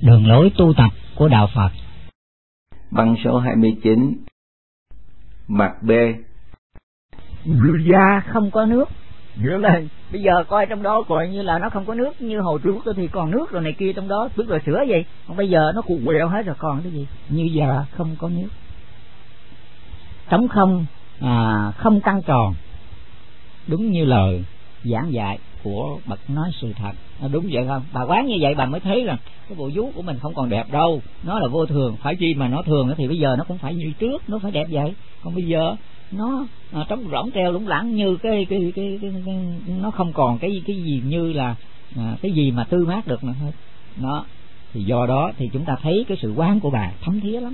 Đường lối tu tập của Đạo Phật. Băng số 29. Mặt B. Da không có nước, nghĩa là bây giờ coi trong đó coi như là nó không có nước, như hồi trước thì còn nước rồi này kia trong đó, tức là sữa gì, còn bây giờ nó cuộn quẹo hết rồi, còn cái gì, như da không có nước, trống không, không căng tròn, đúng như lời giảng dạy của bậc nói sự thật. Đúng vậy không? Bà quán như vậy bà mới thấy là cái bộ vú của mình không còn đẹp đâu, nó là vô thường. Phải chi mà nó thường thì bây giờ nó cũng phải như trước, nó phải đẹp vậy. Còn bây giờ nó trống rỗng treo lủng lẳng, như cái nó không còn cái gì như là cái gì mà tươi mát được nữa hết. Nó thì do đó thì chúng ta thấy cái sự quán của bà thấm thía lắm.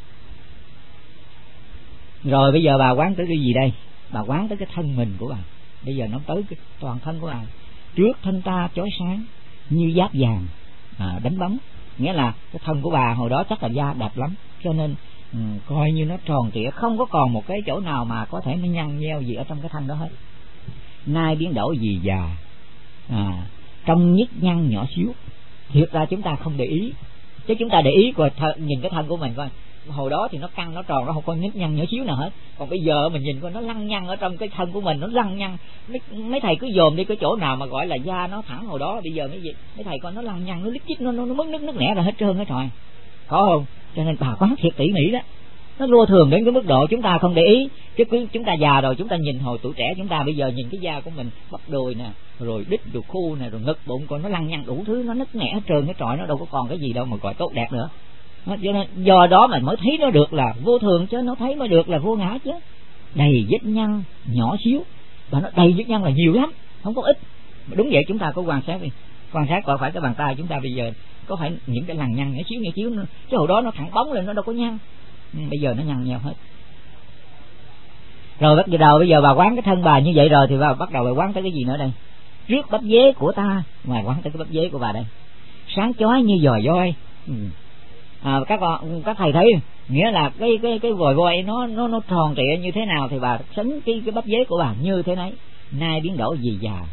Rồi bây giờ bà quán tới cái gì đây? Bà quán tới cái thân mình của bà. Bây giờ nó tới cái toàn thân của bà. Trước thân ta chói sáng như giáp vàng đánh bóng, nghĩa là cái thân của bà hồi đó chắc là da đẹp lắm, cho nên coi như nó tròn trịa, không có còn một cái chỗ nào mà có thể nó nhăn nheo gì ở trong cái thân đó hết. Nay biến đổi gì già, trong nhức nhăn nhỏ xíu. Thiệt ra chúng ta không để ý, chứ chúng ta để ý coi nhìn cái thân của mình coi, hồi đó thì nó căng, nó tròn, nó không có nhức nhăn nhỏ xíu nào hết. Còn bây giờ mình nhìn coi nó lăng nhăn ở trong cái thân của mình, nó lăng nhăn. Mấy thầy cứ dòm đi cái chỗ nào mà gọi là da nó thẳng hồi đó, bây giờ mấy thầy coi nó lăng nhăn, nó lít chít, nó mất nước nẻ ra hết trơn hết rồi, có không? Cho nên bà quán thiệt tỉ mỉ đó. Nó vô thường đến cái mức độ chúng ta không để ý, chứ chúng ta già rồi, chúng ta nhìn hồi tuổi trẻ chúng ta, bây giờ nhìn cái da của mình, bắp đùi nè, rồi đít đùi khu nè, rồi ngực bụng, coi nó lăng nhăn đủ thứ, nó nứt nẻ hết trơn hết trọi, nó đâu có còn cái gì đâu mà gọi tốt đẹp nữa. Cho nên do đó mình mới thấy nó được là vô thường, chứ nó thấy mới được là vô ngã chứ. Đầy vết nhăn nhỏ xíu, và nó đầy vết nhăn là nhiều lắm, không có ít. Đúng vậy, chúng ta có quan sát đi, quan sát coi phải cái bàn tay chúng ta bây giờ có phải những cái lằn nhăn nhỏ xíu nữa. Chứ hồi đó nó thẳng bóng lên, nó đâu có nhăn. Bây giờ nó nhăn nheo hết. Rồi bắt đầu bây giờ bà quán cái thân bà như vậy rồi thì bà bắt đầu bà quán tới cái gì nữa đây? Trước bắp dế của ta, ngoài quán tới cái bắp dế của bà đây, sáng chói như giò voi. Các thầy thấy, nghĩa là cái vòi voi nó tròn trịa như thế nào thì bà sánh cái bắp dế của bà như thế đấy. Nay biến đổi gì già,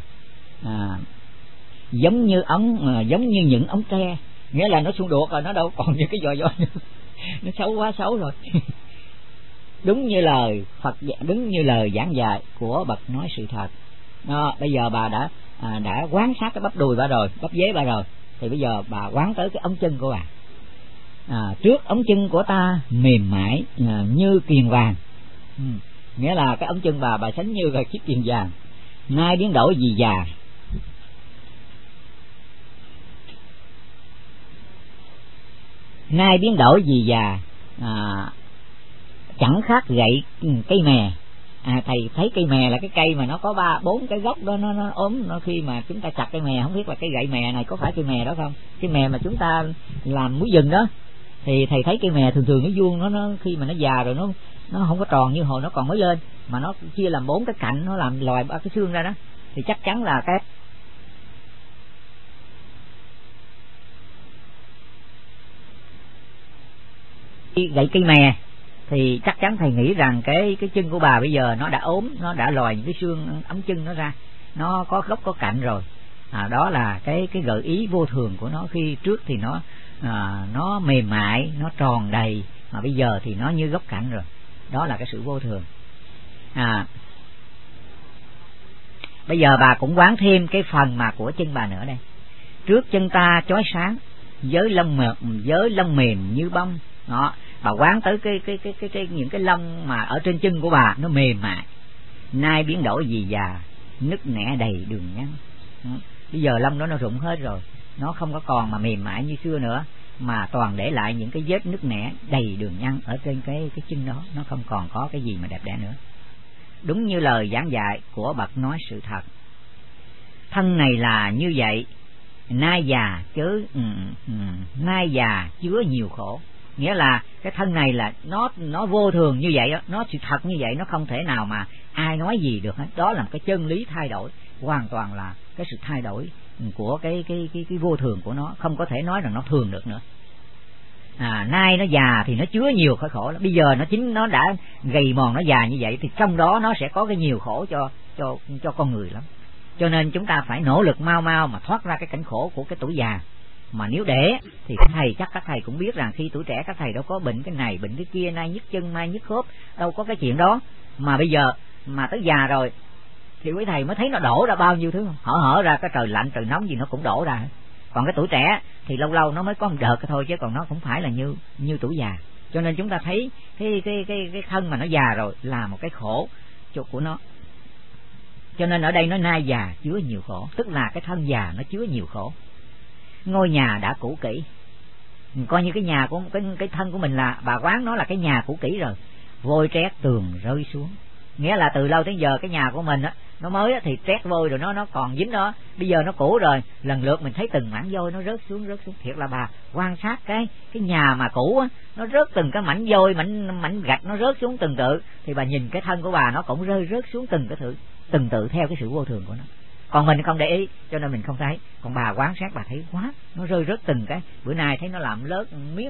giống như những ống tre, nghĩa là nó xung đột rồi, nó đâu còn như cái vòi voi nữa. Nó xấu quá xấu rồi. Đúng như lời Phật, đúng như lời giảng dạy của bậc nói sự thật. Bây giờ bà đã quán sát cái bắp đùi bà rồi, bắp dế bà rồi, thì bây giờ bà quán tới cái ống chân của bà. Trước ống chân của ta mềm mại như kiền vàng, nghĩa là cái ống chân bà sánh như là chiếc kiền vàng. Nay biến đổi gì già, nay biến đổi gì già, chẳng khác gậy cây mè. Thầy thấy cây mè là cái cây mà nó có 3-4 cái gốc đó, nó ốm, nó khi mà chúng ta chặt cây mè, không biết là cái gậy mè này có phải cây mè đó không? Cái mè mà chúng ta làm muối rừng đó, thì thầy thấy cây mè thường nó vuông, nó khi mà nó già rồi nó không có tròn như hồi nó còn mới lên, mà nó chia làm 4 cái cạnh, nó làm lòi 3 cái xương ra đó, thì chắc chắn là cái gậy cây mè thì chắc chắn thầy nghĩ rằng cái chân của bà bây giờ nó đã ốm, nó đã lòi những cái xương ống chân nó ra, nó có gốc có cạnh rồi. Đó là cái gợi ý vô thường của nó. Khi trước thì nó mềm mại, nó tròn đầy, mà bây giờ thì nó như gốc cạnh rồi. Đó là cái sự vô thường. Bây giờ bà cũng quán thêm cái phần mà của chân bà nữa đây. Trước chân ta chói sáng với lông mềm như bông. Đó, bà quán tới cái những cái lông mà ở trên chân của bà nó mềm mại. Nay biến đổi gì già, nứt nẻ đầy đường nhăn. Bây giờ lông đó nó rụng hết rồi, nó không có còn mà mềm mại như xưa nữa, mà toàn để lại những cái vết nứt nẻ đầy đường nhăn ở trên cái chân đó, nó không còn có cái gì mà đẹp đẽ nữa. Đúng như lời giảng dạy của bậc nói sự thật. Thân này là như vậy, nay già chứa nhiều khổ. Nghĩa là cái thân này là nó vô thường như vậy, nó sự thật như vậy, nó không thể nào mà ai nói gì được hết. Đó là một cái chân lý thay đổi, hoàn toàn là cái sự thay đổi của cái vô thường của nó, không có thể nói rằng nó thường được nữa. Nay nó già thì nó chứa nhiều cái khổ. Bây giờ nó đã gầy mòn, nó già như vậy thì trong đó nó sẽ có cái nhiều khổ cho con người lắm. Cho nên chúng ta phải nỗ lực mau mà thoát ra cái cảnh khổ của cái tuổi già. Mà nếu để thì chắc các thầy cũng biết rằng khi tuổi trẻ các thầy đâu có bệnh cái này bệnh cái kia, nay nhức chân mai nhức khớp, đâu có cái chuyện đó. Mà bây giờ mà tới già rồi thì quý thầy mới thấy nó đổ ra bao nhiêu thứ, hở ra, cái trời lạnh trời nóng gì nó cũng đổ ra. Còn cái tuổi trẻ thì lâu lâu nó mới có một đợt thôi, chứ còn nó cũng phải là như tuổi già. Cho nên chúng ta thấy cái thân mà nó già rồi là một cái khổ của nó. Cho nên ở đây nó nai già chứa nhiều khổ, tức là cái thân già nó chứa nhiều khổ. Ngôi nhà đã cũ kỹ, coi như cái nhà của cái thân của mình là bà quán nó là cái nhà cũ kỹ rồi, vôi trét tường rơi xuống. Nghĩa là từ lâu tới giờ cái nhà của mình á, nó mới á, thì trét vôi rồi nó còn dính đó, bây giờ nó cũ rồi, lần lượt mình thấy từng mảnh vôi nó rớt xuống. Thiệt là bà quan sát cái nhà mà cũ á, nó rớt từng cái mảnh vôi, mảnh gạch nó rớt xuống từng tự, thì bà nhìn cái thân của bà nó cũng rớt xuống từng tự theo cái sự vô thường của nó. Còn mình không để ý cho nên mình không thấy, còn bà quan sát bà thấy quá, nó rơi rớt từng cái. Bữa nay thấy nó làm lớt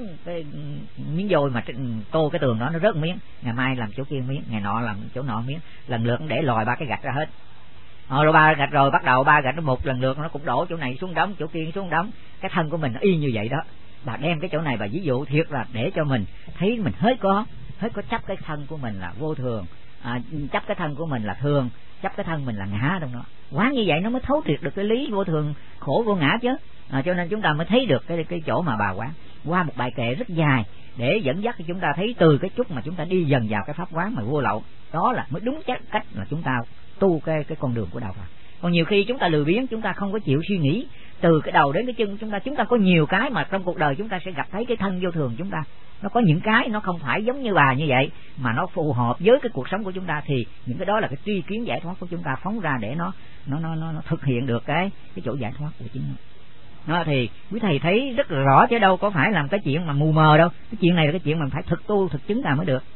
miếng vôi mà tô cái tường đó, nó rớt miếng, ngày mai làm chỗ kia miếng, ngày nọ làm chỗ nọ miếng, lần lượt để lòi ba cái gạch ra hết. Rồi ba gạch rồi bắt đầu ba gạch nó một lần lượt nó cũng đổ chỗ này xuống đống, chỗ kia xuống đống. Cái thân của mình nó y như vậy đó. Bà đem cái chỗ này bà ví dụ thiệt là để cho mình thấy mình hết có chấp cái thân của mình là vô thường, chấp cái thân của mình là thường, chấp cái thân mình là ngã trong đó. Quán như vậy nó mới thấu triệt được cái lý vô thường khổ vô ngã chứ. Cho nên chúng ta mới thấy được cái chỗ mà bà quán qua một bài kệ rất dài để dẫn dắt cho chúng ta thấy từ cái chút mà chúng ta đi dần vào cái pháp quán mà vô lậu, đó là mới đúng cách là chúng ta tu cái con đường của đạo Phật. Còn nhiều khi chúng ta lười biếng, chúng ta không có chịu suy nghĩ từ cái đầu đến cái chân chúng ta có nhiều cái mà trong cuộc đời chúng ta sẽ gặp thấy cái thân vô thường chúng ta. Nó có những cái nó không phải giống như bà như vậy mà nó phù hợp với cái cuộc sống của chúng ta, thì những cái đó là cái tri kiến giải thoát của chúng ta phóng ra để nó thực hiện được cái chỗ giải thoát của chính nó. Thì quý thầy thấy rất là rõ chứ đâu có phải làm cái chuyện mà mù mờ đâu. Cái chuyện này là cái chuyện mình phải thực tu thực chứng ra mới được.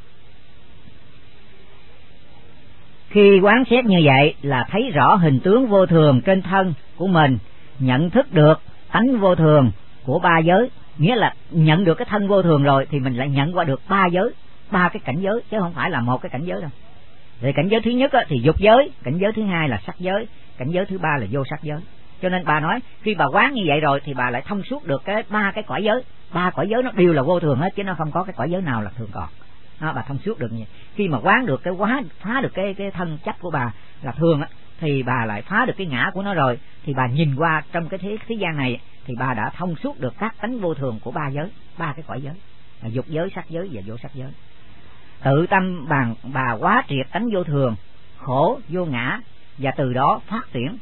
Khi quán xét như vậy là thấy rõ hình tướng vô thường trên thân của mình, nhận thức được tánh vô thường của ba giới. Nghĩa là nhận được cái thân vô thường rồi thì mình lại nhận qua được ba giới, ba cái cảnh giới, chứ không phải là một cái cảnh giới đâu. Thì cảnh giới thứ nhất thì dục giới, cảnh giới thứ hai là sắc giới, cảnh giới thứ ba là vô sắc giới. Cho nên bà nói khi bà quán như vậy rồi thì bà lại thông suốt được ba cái cõi giới. Ba cõi giới nó đều là vô thường hết, chứ nó không có cái cõi giới nào là thường còn. Bà thông suốt được như vậy. Khi mà quán được phá được cái thân chấp của bà là thường á, thì bà lại phá được cái ngã của nó rồi, thì bà nhìn qua trong cái thế gian này thì bà đã thông suốt được các tánh vô thường của ba giới, ba cái cõi giới, dục giới, sắc giới và vô sắc giới. Tự tâm bà quá triệt tánh vô thường, khổ, vô ngã, và từ đó phát triển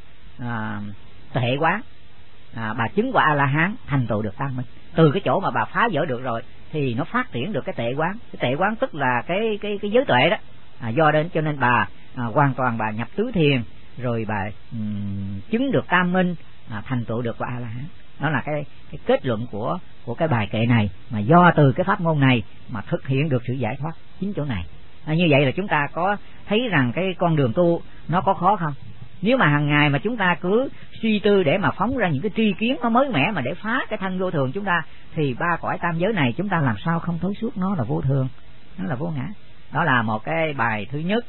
tuệ quán. Bà chứng quả A-la-hán, thành tựu được tam minh. Từ cái chỗ mà bà phá vỡ được rồi thì nó phát triển được cái tuệ quán. Cái tuệ quán tức là cái giới tuệ đó. Do đến cho nên bà hoàn toàn bà nhập tứ thiền, rồi bà chứng được tam minh, thành tựu được quả A-la-hán. Đó là cái kết luận của cái bài kệ này, mà do từ cái pháp môn này mà thực hiện được sự giải thoát chính chỗ này. Như vậy là chúng ta có thấy rằng cái con đường tu nó có khó không? Nếu mà hàng ngày mà chúng ta cứ suy tư để mà phóng ra những cái tri kiến nó mới mẻ mà để phá cái thân vô thường chúng ta, thì ba cõi tam giới này chúng ta làm sao không thấu suốt nó là vô thường, nó là vô ngã. Đó là một cái bài thứ nhất.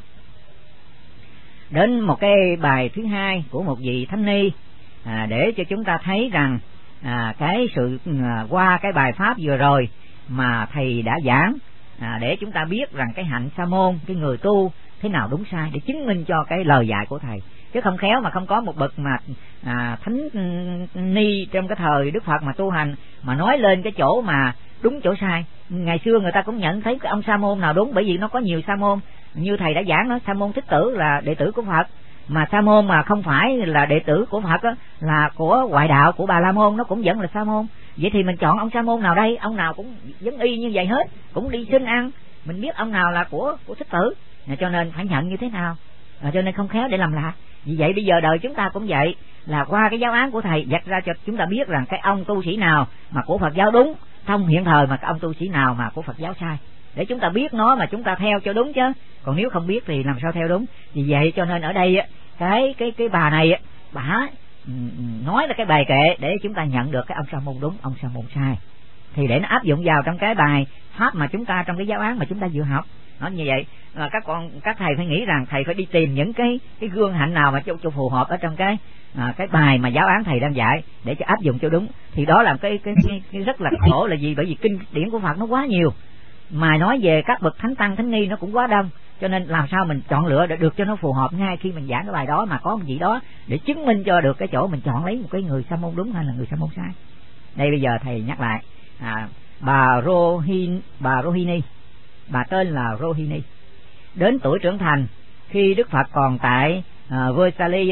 Đến một cái bài thứ hai của một vị thánh ni, để cho chúng ta thấy rằng cái sự qua cái bài pháp vừa rồi mà thầy đã giảng, để chúng ta biết rằng cái hạnh sa môn, cái người tu thế nào đúng sai, để chứng minh cho cái lời dạy của thầy. Chứ không khéo mà không có một bậc mà thánh ni trong cái thời Đức Phật mà tu hành mà nói lên cái chỗ mà đúng chỗ sai. Ngày xưa người ta cũng nhận thấy cái ông sa môn nào đúng, bởi vì nó có nhiều sa môn. Như thầy đã giảng đó, sa môn Thích Tử là đệ tử của Phật, mà sa môn mà không phải là đệ tử của Phật á, là của ngoại đạo, của Bà La Môn, nó cũng vẫn là sa môn. Vậy thì mình chọn ông sa môn nào đây? Ông nào cũng giống y như vậy hết, cũng đi xin ăn, mình biết ông nào là của Thích Tử, cho nên phải nhận như thế nào, cho nên không khéo để làm lạ. Vì vậy bây giờ đời chúng ta cũng vậy, là qua cái giáo án của thầy dạch ra cho chúng ta biết rằng cái ông tu sĩ nào mà của Phật giáo đúng trong hiện thời, mà cái ông tu sĩ nào mà của Phật giáo sai, để chúng ta biết nó mà chúng ta theo cho đúng chứ. Còn nếu không biết thì làm sao theo đúng. Vì vậy cho nên ở đây cái bà này bà nói là cái bài kệ để chúng ta nhận được cái ông sa môn đúng, ông sa môn sai, thì để nó áp dụng vào trong cái bài pháp mà chúng ta trong cái giáo án mà chúng ta vừa học. Nó như vậy là các thầy phải nghĩ rằng thầy phải đi tìm những cái gương hạnh nào mà cho phù hợp ở trong cái bài mà giáo án thầy đang dạy để cho áp dụng cho đúng. Thì đó là cái rất là khổ là gì? Bởi vì kinh điển của Phật nó quá nhiều, mà nói về các bậc thánh tăng thánh ni nó cũng quá đông, cho nên làm sao mình chọn lựa để được cho nó phù hợp ngay khi mình giảng cái bài đó, mà có một gì đó để chứng minh cho được cái chỗ mình chọn lấy một cái người sa môn đúng hay là người sa môn sai. Đây bây giờ thầy nhắc lại, bà Rohini, bà tên là Rohini, đến tuổi trưởng thành khi Đức Phật còn tại Vaisali,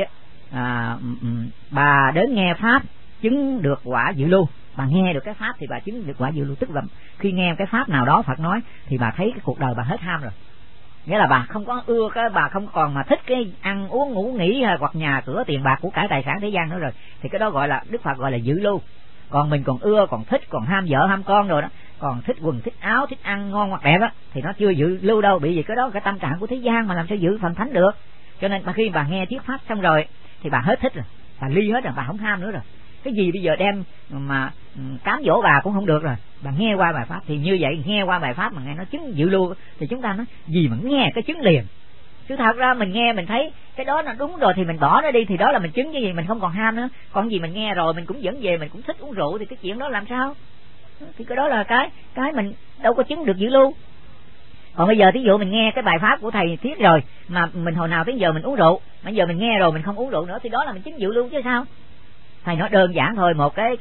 bà đến nghe pháp chứng được quả dự lưu. Bà nghe được cái pháp thì bà chứng được quả dự lưu, tức là khi nghe cái pháp nào đó Phật nói thì bà thấy cái cuộc đời bà hết ham rồi, nghĩa là bà không có ưa bà không còn mà thích cái ăn uống ngủ nghỉ hoặc nhà cửa tiền bạc của cải tài sản thế gian nữa rồi, thì cái đó gọi là Đức Phật gọi là dự lưu. Còn mình còn ưa, còn thích, còn ham vợ ham con rồi đó, còn thích quần thích áo, thích ăn ngon hoặc đẹp á, thì nó chưa dự lưu đâu, bởi vì cái đó cái tâm trạng của thế gian mà làm sao giữ phần thánh được. Cho nên khi bà nghe thuyết pháp xong rồi thì bà hết thích rồi, bà ly hết rồi, bà không ham nữa rồi. Cái gì bây giờ đem mà cám dỗ bà cũng không được rồi, bà nghe qua bài pháp. Thì như vậy, nghe qua bài pháp mà nghe nó chứng dự lưu thì chúng ta nói gì mà nghe cái chứng liền. Chứ thật ra mình nghe mình thấy cái đó là đúng rồi thì mình bỏ nó đi, thì đó là mình chứng cái gì, mình không còn ham nữa. Còn gì mình nghe rồi mình cũng dẫn về, mình cũng thích uống rượu thì cái chuyện đó làm sao? Thì cái đó là cái mình đâu có chứng được dự lưu. Còn bây giờ thí dụ mình nghe cái bài pháp của thầy thuyết rồi mà mình hồi nào tới giờ mình uống rượu, mà giờ mình nghe rồi mình không uống rượu nữa thì đó là mình chứng dự lưu chứ sao? Thầy nói đơn giản thôi, một cái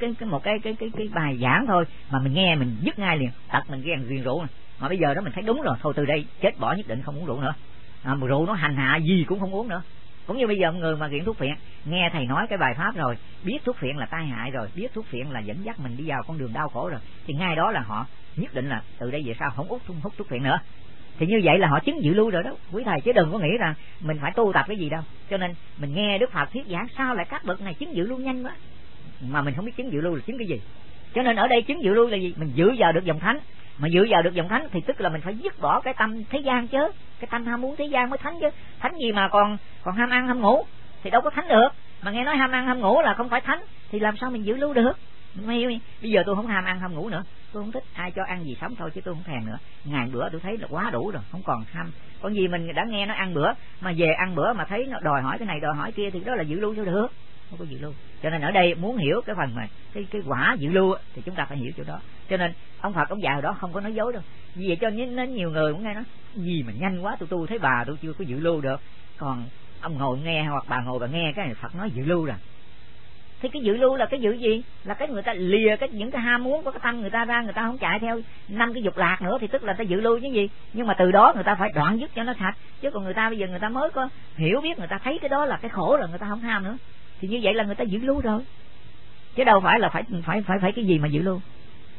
bài giảng thôi mà mình nghe mình dứt ngay liền, tật mình ghiền rượu này. Mà bây giờ đó mình thấy đúng rồi, thôi từ đây chết bỏ, nhất định không uống rượu nữa. Mà rượu nó hành hạ gì cũng không uống nữa. Cũng như bây giờ người mà nghiện thuốc phiện, nghe thầy nói cái bài pháp rồi, biết thuốc phiện là tai hại rồi, biết thuốc phiện là dẫn dắt mình đi vào con đường đau khổ rồi, thì ngay đó là họ nhất định là từ đây về sau không hút thuốc phiện nữa. Thì như vậy là họ chứng dự lưu rồi đó quý thầy, chứ đừng có nghĩ rằng mình phải tu tập cái gì đâu. Cho nên mình nghe Đức Phật thuyết giảng sao lại các bậc này chứng dự lưu nhanh quá, mà mình không biết chứng dự lưu là chứng cái gì. Cho nên ở đây chứng dự lưu là gì? Mình dự vào được dòng thánh. Mà dự vào được dòng thánh thì tức là mình phải dứt bỏ cái tâm thế gian chứ, cái tâm ham muốn thế gian mới thánh chứ. Thánh gì mà còn ham ăn ham ngủ thì đâu có thánh được. Mà nghe nói ham ăn ham ngủ là không phải thánh thì làm sao mình dự lưu được? Bây giờ tôi không ham ăn ham ngủ nữa, tôi không thích, ai cho ăn gì sống thôi chứ tôi không thèm nữa. Ngày bữa tôi thấy là quá đủ rồi, không còn ham. Còn gì mình đã nghe nó ăn bữa mà về ăn bữa mà thấy nó đòi hỏi cái này đòi hỏi kia thì đó là dự lưu sao được? Không có dự lưu. Cho nên ở đây muốn hiểu cái phần mà cái quả dự lưu thì chúng ta phải hiểu chỗ đó. Cho nên ông Phật ông dạy hồi đó không có nói dối đâu. Vì vậy cho nên nhiều người cũng nghe nói gì mà nhanh quá, tôi thấy bà tôi chưa có dự lưu được. Còn ông ngồi nghe hoặc bà ngồi bà nghe cái này Phật nói dự lưu rồi. Thì cái dự lưu là cái dự gì? Là cái người ta lìa những cái ham muốn của cái tâm người ta ra, người ta không chạy theo 5 cái dục lạc nữa thì tức là ta dự lưu chứ gì. Nhưng mà từ đó người ta phải đoạn dứt cho nó sạch. Chứ còn người ta bây giờ người ta mới có hiểu biết, người ta thấy cái đó là cái khổ rồi người ta không ham nữa. Thì như vậy là người ta dự lưu rồi. Chứ đâu phải là phải cái gì mà dự lưu.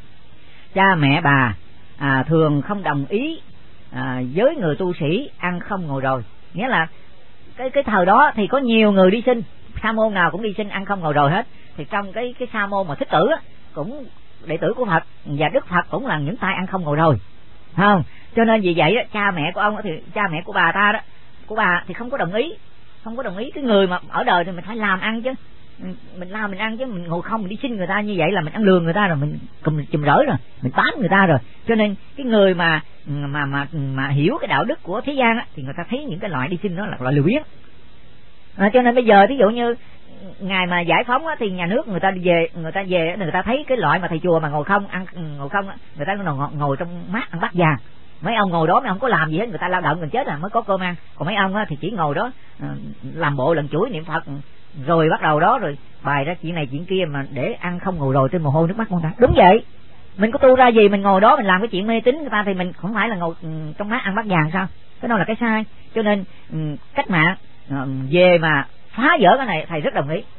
Cha mẹ bà thường không đồng ý với người tu sĩ ăn không ngồi rồi. Nghĩa là cái thời đó thì có nhiều người đi sinh, sa môn nào cũng đi sinh ăn không ngồi rồi hết. Thì trong cái sa môn mà Thích Tử á, cũng đệ tử của Phật và Đức Phật cũng là những tay ăn không ngồi rồi, không? Cho nên vì vậy đó, cha mẹ của ông thì cha mẹ của bà ta đó, của bà thì không có đồng ý cái người mà ở đời thì mình phải làm ăn chứ, mình làm mình ăn chứ mình ngồi không mình đi xin người ta như vậy là mình ăn lường người ta rồi, mình chùm rỡi rồi, mình bán người ta rồi. Cho nên cái người mà hiểu cái đạo đức của thế gian á, thì người ta thấy những cái loại đi xin đó là loại lười biếng. Cho nên bây giờ ví dụ như ngày mà giải phóng á, thì nhà nước người ta về người ta thấy cái loại mà thầy chùa mà ngồi không á, người ta ngồi trong mát ăn bát vàng. Mấy ông ngồi đó mấy ông có làm gì hết, người ta lao động gần chết là mới có cơm ăn. Còn mấy ông á, thì chỉ ngồi đó làm bộ lần chuỗi niệm Phật, rồi bắt đầu đó rồi bài ra chuyện này chuyện kia mà để ăn không ngồi rồi trên mồ hôi nước mắt con ta. Đúng vậy, mình có tu ra gì mình ngồi đó mình làm cái chuyện mê tín người ta thì mình không phải là ngồi trong mát ăn bát vàng sao? Cái đó là cái sai. Cho nên cách mạng về mà phá vỡ cái này thầy rất đồng ý.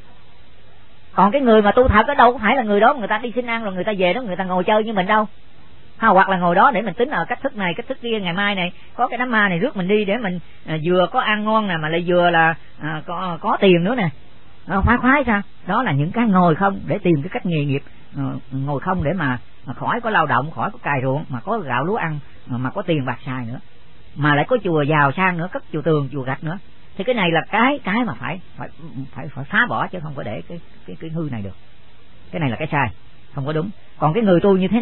Còn cái người mà tu thật ở đâu có phải là người đó người ta đi xin ăn rồi người ta về đó người ta ngồi chơi như mình đâu. Hoặc là ngồi đó để mình tính ở cách thức này cách thức kia, ngày mai này có cái đám ma này rước mình đi để mình vừa có ăn ngon nè mà lại vừa là có tiền nữa nè, khoái sao? Đó là những cái ngồi không để tìm cái cách nghề nghiệp, ngồi không để mà khỏi có lao động, khỏi có cày ruộng, mà có gạo lúa ăn, mà có tiền bạc xài nữa, mà lại có chùa giàu sang nữa, cất chùa tường chùa gạch nữa. Thì cái này là cái mà phải phá bỏ chứ không có để cái hư này được. Cái này là cái sai, không có đúng. Còn cái người tu như thế nào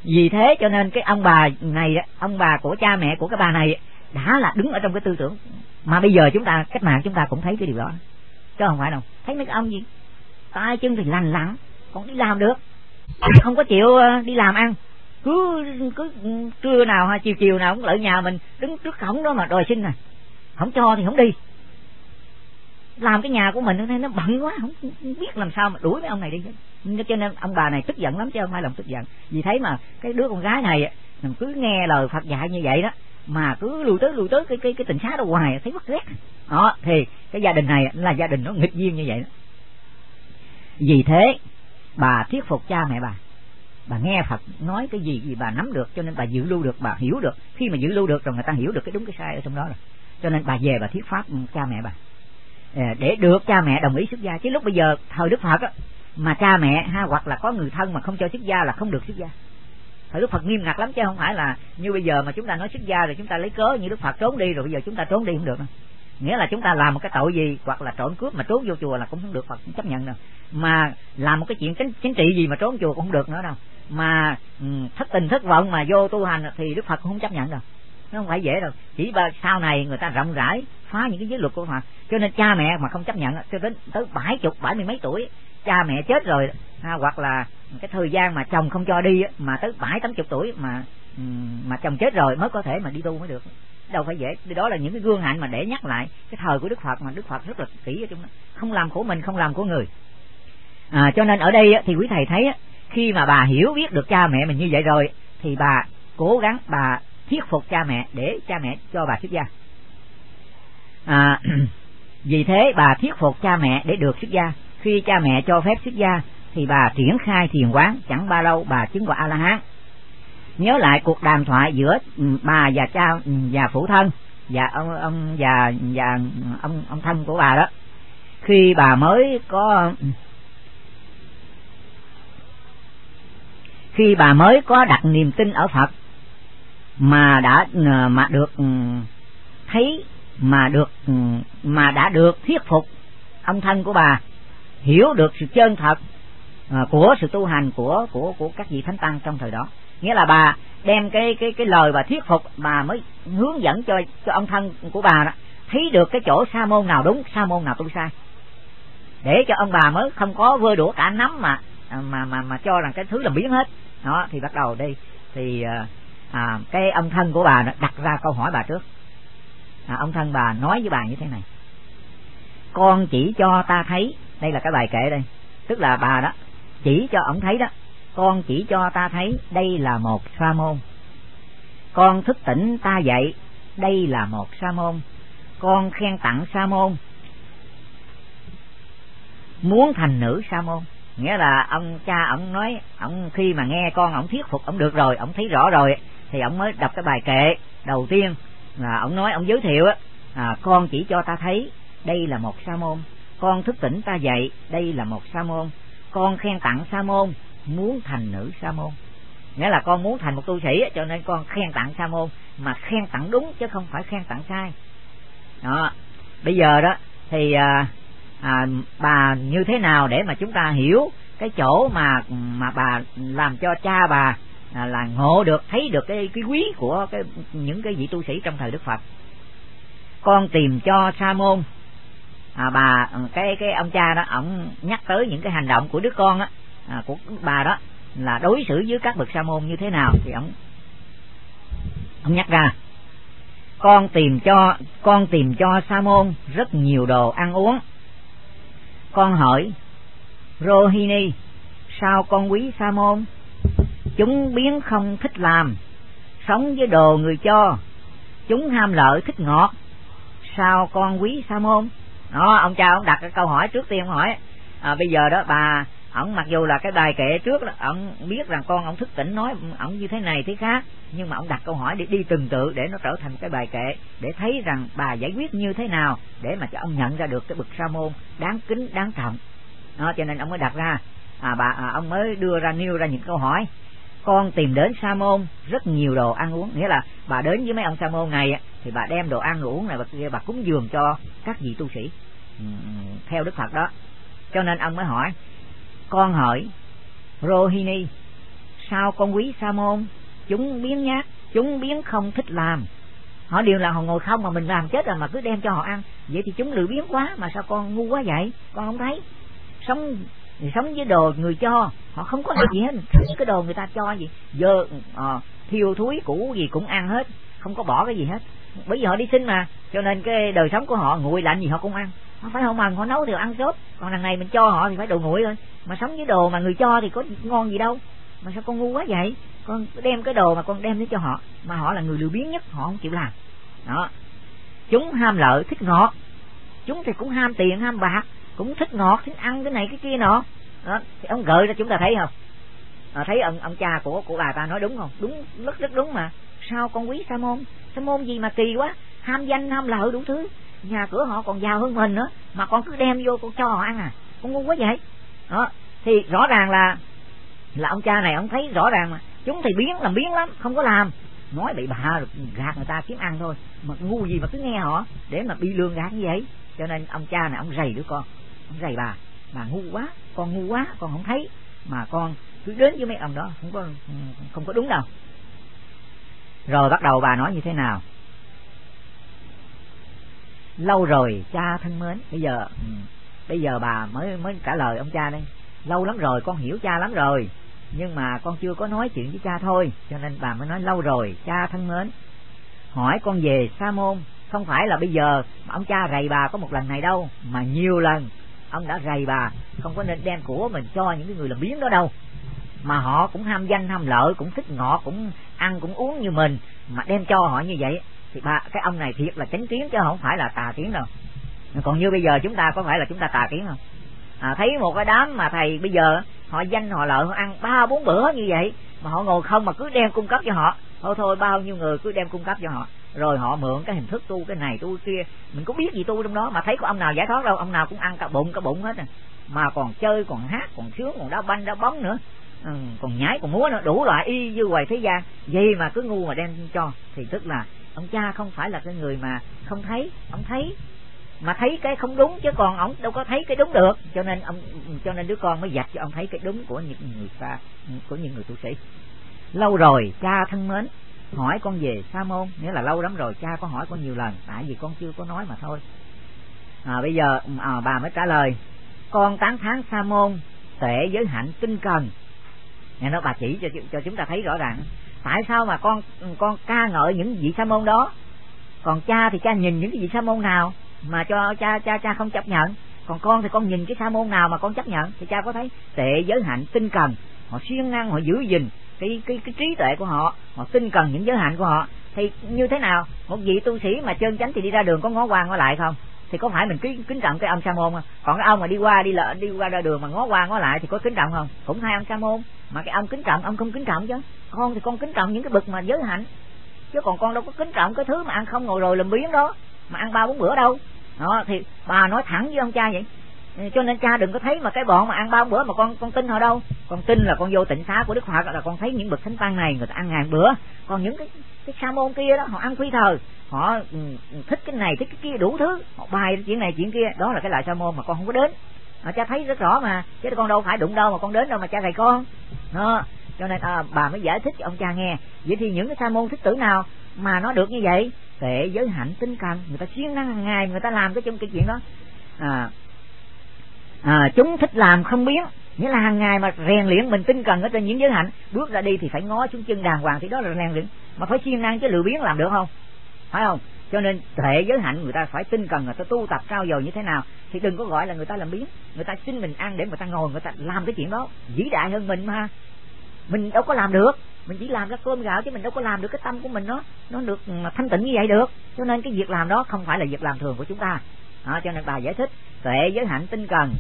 Vì thế cho nên cái ông bà này, ông bà của cha mẹ của cái bà này đã là đứng ở trong cái tư tưởng mà bây giờ chúng ta cách mạng chúng ta cũng thấy cái điều đó, chứ không phải đâu. Thấy mấy cái ông gì tay chân thì lành lặn, còn đi làm được, không có chịu đi làm ăn, cứ trưa nào hay chiều nào cũng lại nhà mình đứng trước cổng đó mà đòi xin này, không cho thì không đi. Làm cái nhà của mình nó bận quá, không biết làm sao mà đuổi mấy ông này đi. Cho nên ông bà này tức giận lắm chứ không phải lòng tức giận. Vì thấy mà cái đứa con gái này cứ nghe lời Phật dạy như vậy đó mà cứ lùi tới cái tình xá đó hoài, thấy bất ghét đó, thì cái gia đình này là gia đình nó nghịch duyên như vậy đó. Vì thế bà thuyết phục cha mẹ bà nghe Phật nói cái gì bà nắm được, cho nên bà dự lưu được, bà hiểu được. Khi mà dự lưu được rồi người ta hiểu được cái đúng cái sai ở trong đó rồi, cho nên bà về bà thuyết pháp cha mẹ bà để được cha mẹ đồng ý xuất gia. Chứ lúc bây giờ thời Đức Phật á, mà cha mẹ hoặc là có người thân mà không cho xuất gia là không được xuất gia. Thời Đức Phật nghiêm ngặt lắm chứ không phải là như bây giờ mà chúng ta nói xuất gia rồi chúng ta lấy cớ như Đức Phật trốn đi rồi bây giờ chúng ta trốn đi không được đâu. Nghĩa là chúng ta làm một cái tội gì hoặc là trộm cướp mà trốn vô chùa là cũng không được, Phật không chấp nhận đâu. Mà làm một cái chuyện chính trị gì mà trốn chùa cũng không được nữa đâu. Mà thất tình thất vọng mà vô tu hành thì Đức Phật cũng không chấp nhận đâu. Nó không phải dễ đâu. Chỉ sau này người ta rộng rãi phá những cái giới luật của Phật. Cho nên cha mẹ mà không chấp nhận cho đến tới 70 mấy tuổi cha mẹ chết rồi hoặc là cái thời gian mà chồng không cho đi mà tới 70-80 tuổi mà chồng chết rồi mới có thể mà đi tu mới được. Đâu phải dễ. Đó là những cái gương hạnh mà để nhắc lại cái thời của Đức Phật mà Đức Phật rất là kỹ ở trong đó, không làm khổ mình, không làm của người. Cho nên ở đây thì quý thầy thấy khi mà bà hiểu biết được cha mẹ mình như vậy rồi thì bà cố gắng bà thuyết phục cha mẹ để cha mẹ cho bà xuất gia. Vì thế bà thuyết phục cha mẹ để được xuất gia. Khi cha mẹ cho phép xuất gia thì bà triển khai thiền quán, chẳng bao lâu bà chứng quả A-la-hán. Nhớ lại cuộc đàm thoại giữa bà và cha và phụ thân và ông thân của bà đó. Khi bà mới có đặt niềm tin ở Phật mà được thấy mà đã được thuyết phục ông thân của bà hiểu được sự chân thật của sự tu hành của các vị thánh tăng trong thời đó. Nghĩa là bà đem cái lời bà thuyết phục, bà mới hướng dẫn cho ông thân của bà đó thấy được cái chỗ sa môn nào đúng, sa môn nào tu sai, để cho ông bà mới không có vơ đũa cả nắm mà cho rằng cái thứ làm biến hết đó. Thì bắt đầu đi thì cái ông thân của bà đặt ra câu hỏi bà trước. Ông thân bà nói với bà như thế này: con chỉ cho ta thấy, đây là cái bài kệ đây, tức là bà đó chỉ cho ông thấy đó, con chỉ cho ta thấy đây là một sa môn. Con thức tỉnh ta dậy, đây là một sa môn. Con khen tặng sa môn, muốn thành nữ sa môn. Nghĩa là ông cha ông nói, ông khi mà nghe con ông thuyết phục ông được rồi, ông thấy rõ rồi thì ông mới đọc cái bài kệ đầu tiên là ông nói, ông giới thiệu con chỉ cho ta thấy đây là một sa môn. Con thức tỉnh ta dậy, đây là một sa môn. Con khen tặng sa môn, muốn thành nữ sa môn. Nghĩa là con muốn thành một tu sĩ cho nên con khen tặng sa môn, mà khen tặng đúng chứ không phải khen tặng sai đó. Bây giờ đó thì bà như thế nào để mà chúng ta hiểu cái chỗ mà bà làm cho cha bà là ngộ được, thấy được cái quý của những cái vị tu sĩ trong thời Đức Phật. Con tìm cho sa môn, cái ông cha đó ổng nhắc tới những cái hành động của đứa con á, của bà đó là đối xử với các bậc sa môn như thế nào thì ổng nhắc ra. Con tìm cho sa môn rất nhiều đồ ăn uống. Con hỏi Rohini, sao con quý sa môn? Chúng biến không thích làm, sống với đồ người cho. Chúng ham lợi thích ngọt, sao con quý sa môn? Đó, ông cha ông đặt cái câu hỏi trước tiên, ông hỏi bây giờ đó bà, ổng mặc dù là cái bài kệ trước đó, ổng biết rằng con ổng thức tỉnh nói ổng như thế này thế khác, nhưng mà ổng đặt câu hỏi để đi từng tự để nó trở thành cái bài kệ, để thấy rằng bà giải quyết như thế nào để mà cho ông nhận ra được cái bậc sa môn đáng kính đáng trọng đó. Cho nên ông mới đặt ra ông mới nêu ra những câu hỏi. Con tìm đến sa môn rất nhiều đồ ăn uống, nghĩa là bà đến với mấy ông sa môn này thì bà đem đồ ăn đồ uống này bà cúng dường cho các vị tu sĩ theo Đức Phật đó. Cho nên ông mới hỏi, con hỏi Rohini, sao con quý sa môn, chúng biếng nhác, chúng biếng không thích làm. Họ đều là họ ngồi không mà mình làm chết rồi mà cứ đem cho họ ăn. Vậy thì chúng lười biếng quá, mà sao con ngu quá vậy? Con không thấy sống với đồ người cho, họ không có làm gì hết, cái đồ người ta cho gì dơ thiêu thúi củ gì cũng ăn hết, không có bỏ cái gì hết. Bởi vì họ đi xin mà, cho nên cái đời sống của họ nguội lạnh gì họ cũng ăn. Không phải không, mà họ nấu thì ăn sốt, còn đằng này mình cho họ thì phải đồ nguội thôi. Mà sống với đồ mà người cho thì có ngon gì đâu, mà sao con ngu quá vậy? Con đem cái đồ mà con đem đến cho họ, mà họ là người lười biếng nhất, họ không chịu làm. Đó. Chúng ham lợi thích ngọt, chúng thì cũng ham tiền ham bạc, cũng thích ngọt, thích ăn cái này cái kia nọ. Đó, thì ông gợi ra chúng ta thấy không? Thấy ông cha của bà ta nói đúng không? Đúng, rất đúng mà. Sao con quý sa môn gì mà kỳ quá, ham danh ham lợi đủ thứ, nhà cửa họ còn giàu hơn mình nữa mà con cứ đem vô con cho họ ăn à, con ngu quá vậy. Đó, thì rõ ràng là ông cha này ông thấy rõ ràng mà chúng thì làm biếng lắm, không có làm, nói bậy bạ gạt người ta kiếm ăn thôi, mà ngu gì mà cứ nghe họ để mà bị lường gạt như vậy. Cho nên ông cha này ông rầy đứa con, ông rầy bà ngu quá, con không thấy mà con cứ đến với mấy ông đó, không có đúng đâu. Rồi bắt đầu bà nói như thế nào? Lâu rồi cha thân mến. Bây giờ bà mới trả lời ông cha đây. Lâu lắm rồi con hiểu cha lắm rồi, nhưng mà con chưa có nói chuyện với cha thôi, cho nên bà mới nói lâu rồi cha thân mến, hỏi con về sa môn. Không phải là bây giờ mà ông cha rầy bà có một lần này đâu, mà nhiều lần ông đã rầy bà không có nên đem của mình cho những cái người làm biếng đó đâu. Mà họ cũng ham danh ham lợi, cũng thích ngọt, cũng ăn cũng uống như mình, mà đem cho họ như vậy thì cái ông này thiệt là chánh kiến chứ không phải là tà kiến đâu. Còn như bây giờ chúng ta có phải là chúng ta tà kiến không? Thấy một cái đám mà thầy bây giờ họ danh họ lợi, họ ăn 3-4 bữa như vậy mà họ ngồi không mà cứ đem cung cấp cho họ. Thôi bao nhiêu người cứ đem cung cấp cho họ, rồi họ mượn cái hình thức tu cái này tu kia, mình có biết gì tu trong đó mà thấy có ông nào giải thoát đâu, ông nào cũng ăn cả bụng hết à. Mà còn chơi, còn hát, còn sướng, còn đá banh đá bóng nữa, còn nhảy còn múa nữa, đủ loại y như hoài thế gian. Vậy mà cứ ngu mà đem cho, thì tức là ông cha không phải là cái người mà không thấy, ông thấy mà thấy cái không đúng, chứ còn ông đâu có thấy cái đúng được. Cho nên đứa con mới dạch cho ông thấy cái đúng của những người xa, của những người tu sĩ. Lâu rồi cha thân mến, hỏi con về sa môn, nghĩa là lâu lắm rồi cha có hỏi con nhiều lần, tại vì con chưa có nói mà thôi. Bây giờ bà mới trả lời, con tán thán sa môn tệ giới hạnh tinh cần. Nghe nó bà chỉ cho chúng ta thấy rõ ràng tại sao mà con ca ngợi những vị sa môn đó, còn cha thì cha nhìn những cái vị sa môn nào mà cho cha không chấp nhận, còn con thì con nhìn cái sa môn nào mà con chấp nhận. Thì cha có thấy tệ giới hạnh tinh cần, họ siêng năng, họ giữ gìn cái trí tuệ của họ, họ tinh cần những giới hạnh của họ. Thì như thế nào một vị tu sĩ mà chân chánh thì đi ra đường có ngó qua ngó lại không? Thì có phải mình kính trọng cái ông sa môn không? Còn cái ông mà đi qua ra đường mà ngó qua ngó lại thì có kính trọng không? Cũng hai ông sa môn, mà cái ông kính trọng, ông không kính trọng chứ. Con thì con kính trọng những cái bậc mà giới hạnh, chứ còn con đâu có kính trọng cái thứ mà ăn không ngồi rồi làm biếng đó, mà ăn 3-4 bữa đâu. Đó thì bà nói thẳng với ông cha vậy. Cho nên cha đừng có thấy mà cái bọn mà ăn 3-4 bữa mà con tin họ đâu. Con tin là con vô tịnh xá của Đức Phật là con thấy những bậc thánh tăng này người ta ăn ngàn bữa, còn những cái sa môn kia đó họ ăn phi thời, họ thích cái này thích cái kia đủ thứ, họ bài chuyện này chuyện kia, đó là cái loại sa môn mà con không có đến. Cha thấy rất rõ mà, chứ con đâu phải đụng đâu mà con đến đâu mà cha gầy con. Đó, cho nên bà mới giải thích cho ông cha nghe. Vậy thì những cái sa môn thích tử nào mà nó được như vậy? Tệ giới hạnh tinh cần, người ta siêng năng hàng ngày người ta làm cái chuyện đó. Chúng thích làm không biếng, nghĩa là hàng ngày mà rèn luyện mình tinh cần ở trên những giới hạnh, bước ra đi thì phải ngó xuống chân đàng hoàng, thì đó là rèn luyện. Mà phải siêng năng chứ lười biếng làm được không? Phải không? Cho nên tệ giới hạnh người ta phải tinh cần, người ta tu tập trau dồi như thế nào thì đừng có gọi là người ta làm biếng. Người ta xin mình ăn để người ta ngồi người ta làm cái chuyện đó vĩ đại hơn mình mà. Mình đâu có làm được, mình chỉ làm ra cơm gạo chứ mình đâu có làm được cái tâm của mình nó được thanh tịnh như vậy được. Cho nên cái việc làm đó không phải là việc làm thường của chúng ta. Cho nên bà giải thích tệ giới hạnh tinh cần,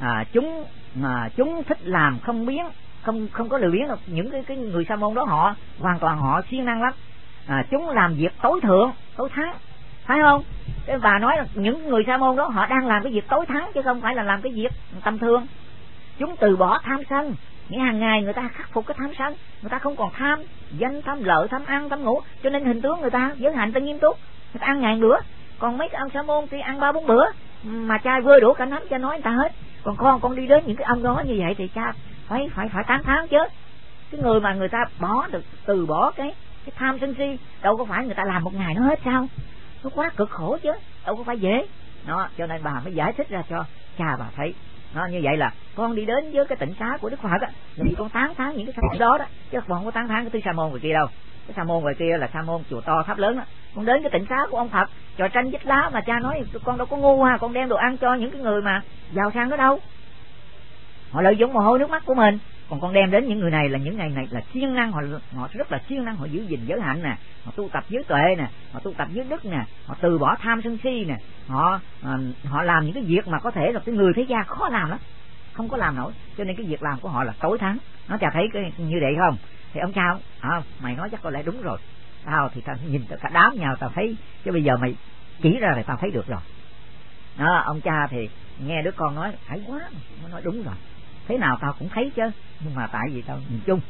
chúng thích làm không biếng, không có lười biếng đâu. Những cái người sa môn đó họ hoàn toàn họ siêng năng lắm. Chúng làm việc tối thượng tối thắng, phải không? Cái bà nói là những người sa môn đó họ đang làm cái việc tối thắng chứ không phải là làm cái việc tầm thường. Chúng từ bỏ tham sân, nghĩa hàng ngày người ta khắc phục cái tham sân, người ta không còn tham danh, tham lợi, tham ăn, tham ngủ, cho nên hình tướng người ta giới hạnh ta nghiêm túc, người ta ăn ngàn bữa. Còn mấy cái ông sa môn thì ăn 3-4 bữa mà cha vừa đủ cả nắm cha nói người ta hết. Còn con đi đến những cái ông đó như vậy thì cha phải tán thán chứ. Cái người mà người ta từ bỏ cái tham sân si, đâu có phải người ta làm một ngày nó hết sao? Nó quá cực khổ chứ, đâu có phải dễ. Đó, cho nên bà mới giải thích ra cho cha bà thấy. Nó như vậy là con đi đến với cái tịnh xá của Đức Phật á, vì con tán thán những cái pháp đó đó, chứ con không có tán thán cái Tứ Sa Môn người kia đâu. Cái Sa Môn người kia là Sa Môn chùa to tháp lớn đó. Con đến cái tịnh xá của ông Phật, trò tranh vách lá mà cha nói con đâu có ngu ha, con đem đồ ăn cho những cái người mà giàu sang đó đâu. Họ lợi dụng mồ hôi nước mắt của mình, còn con đem đến những người này là những ngày này là siêng năng, họ rất là siêng năng, họ giữ gìn giới hạnh nè, họ tu tập giới tuệ nè, họ tu tập giới đức nè, họ từ bỏ tham sân si nè, họ làm những cái việc mà có thể là cái người thế gian khó làm lắm, không có làm nổi, cho nên cái việc làm của họ là tối thắng. Nó chả thấy cái như vậy không? Thì ông cha mày nói chắc có lẽ đúng rồi. Thì tao nhìn cả đám nhau tao thấy, chứ bây giờ mày chỉ ra thì tao thấy được rồi. Đó, ông cha thì nghe đứa con nói hay quá, nó nói đúng rồi. Thế nào tao cũng thấy chứ, nhưng mà tại vì tao nhìn chung.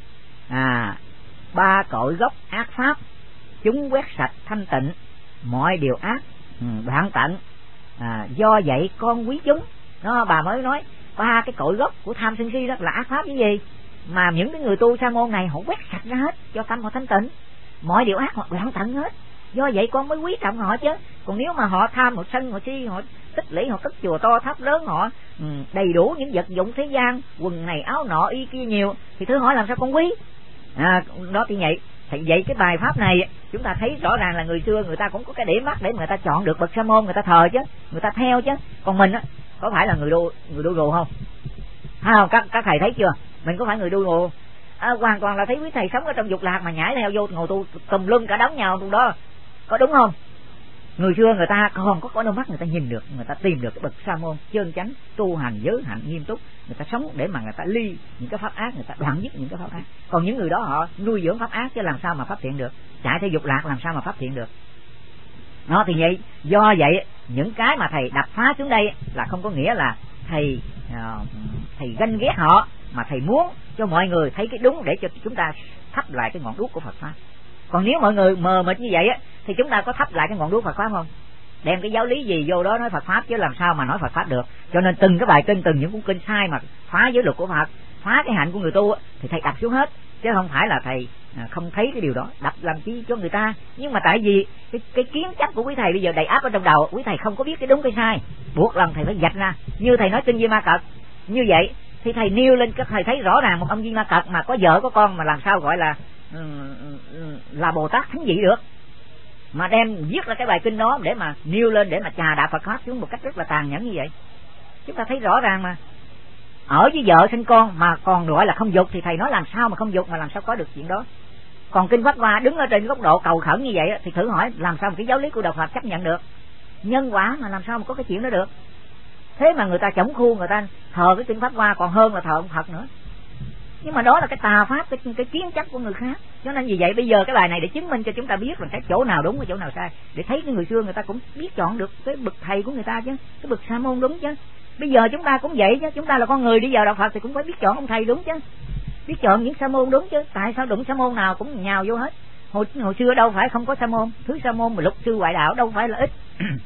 3 cội gốc ác pháp, chúng quét sạch thanh tịnh, mọi điều ác đoạn tận. Do vậy con quý chúng. Đó, bà mới nói 3 cái cội gốc của tham sân si đó là ác pháp cái gì? Mà những cái người tu sa môn này họ quét sạch ra hết, cho tâm họ thanh tịnh, mọi điều ác họ đoạn tận hết. Do vậy con mới quý trọng họ chứ. Còn nếu mà họ tham, họ sân, họ si, họ tích lũy, họ cất chùa to tháp lớn, họ đầy đủ những vật dụng thế gian, quần này áo nọ y kia nhiều, thì thử hỏi làm sao con quý? Đó thì vậy. Thì vậy cái bài pháp này chúng ta thấy rõ ràng là người xưa người ta cũng có cái điểm mắt để người ta chọn được bậc sa môn, người ta thờ chứ, người ta theo chứ. Còn mình có phải là người đu rù không? Không, các thầy thấy chưa? Mình có phải người đu rù? Hoàn toàn là thấy quý thầy sống ở trong dục lạc mà nhảy theo vô ngồi tu tùm lum cả đống nhau tu đó, có đúng không? Người xưa người ta còn có đôi mắt, người ta nhìn được, người ta tìm được cái bậc sa môn chân chánh, tu hành giới hạnh nghiêm túc, người ta sống để mà người ta ly những cái pháp ác, người ta đoạn dứt những cái pháp ác. Còn những người đó họ nuôi dưỡng pháp ác chứ làm sao mà pháp thiện được, chạy theo dục lạc làm sao mà pháp thiện được. Nó thì vậy, do vậy những cái mà thầy đập phá xuống đây là không có nghĩa là thầy ganh ghét họ, mà thầy muốn cho mọi người thấy cái đúng để cho chúng ta thắp lại cái ngọn đuốc của Phật pháp. Còn nếu mọi người mờ mịt như vậy thì chúng ta có thắp lại cái ngọn đuốc Phật pháp không? Đem cái giáo lý gì vô đó nói Phật pháp chứ làm sao mà nói Phật pháp được. Cho nên từng cái bài kinh, từng những cuốn kinh sai mà phá giới luật của Phật, phá cái hạnh của người tu thì thầy đập xuống hết, chứ không phải là thầy không thấy cái điều đó, đập làm chi cho người ta. Nhưng mà tại vì cái kiến chấp của quý thầy bây giờ đầy áp ở trong đầu, quý thầy không có biết cái đúng cái sai, buộc lòng thầy phải vạch ra. Như thầy nói kinh Di Ma Cật như vậy thì thầy nêu lên, các thầy thấy rõ ràng một ông Di Ma Cật mà có vợ có con mà làm sao gọi là Bồ Tát thánh vị được, mà đem viết ra cái bài kinh đó để mà nêu lên, để mà chà đạp Phật pháp xuống một cách rất là tàn nhẫn như vậy. Chúng ta thấy rõ ràng mà ở với vợ sinh con mà còn gọi là không dục thì thầy nói làm sao mà không dục, mà làm sao có được chuyện đó. Còn kinh Pháp Hoa đứng ở trên góc độ cầu khẩn như vậy thì thử hỏi làm sao mà cái giáo lý của Đạo Phật chấp nhận được. Nhân quả mà làm sao mà có cái chuyện đó được. Thế mà người ta chống khu, người ta thờ cái kinh Pháp Hoa còn hơn là thờ ông Phật nữa. Nhưng mà đó là cái tà pháp, cái kiến chấp của người khác. Cho nên vì vậy bây giờ cái bài này để chứng minh cho chúng ta biết là cái chỗ nào đúng và chỗ nào sai, để thấy cái người xưa người ta cũng biết chọn được cái bậc thầy của người ta chứ, cái bậc sa môn đúng chứ. Bây giờ chúng ta cũng vậy chứ, chúng ta là con người đi vào Đạo Phật thì cũng phải biết chọn ông thầy đúng chứ, biết chọn những sa môn đúng chứ. Tại sao đụng sa môn nào cũng nhào vô hết? Hồi xưa đâu phải không có sa môn, thứ sa môn mà lục sư ngoại đạo đâu phải là ít.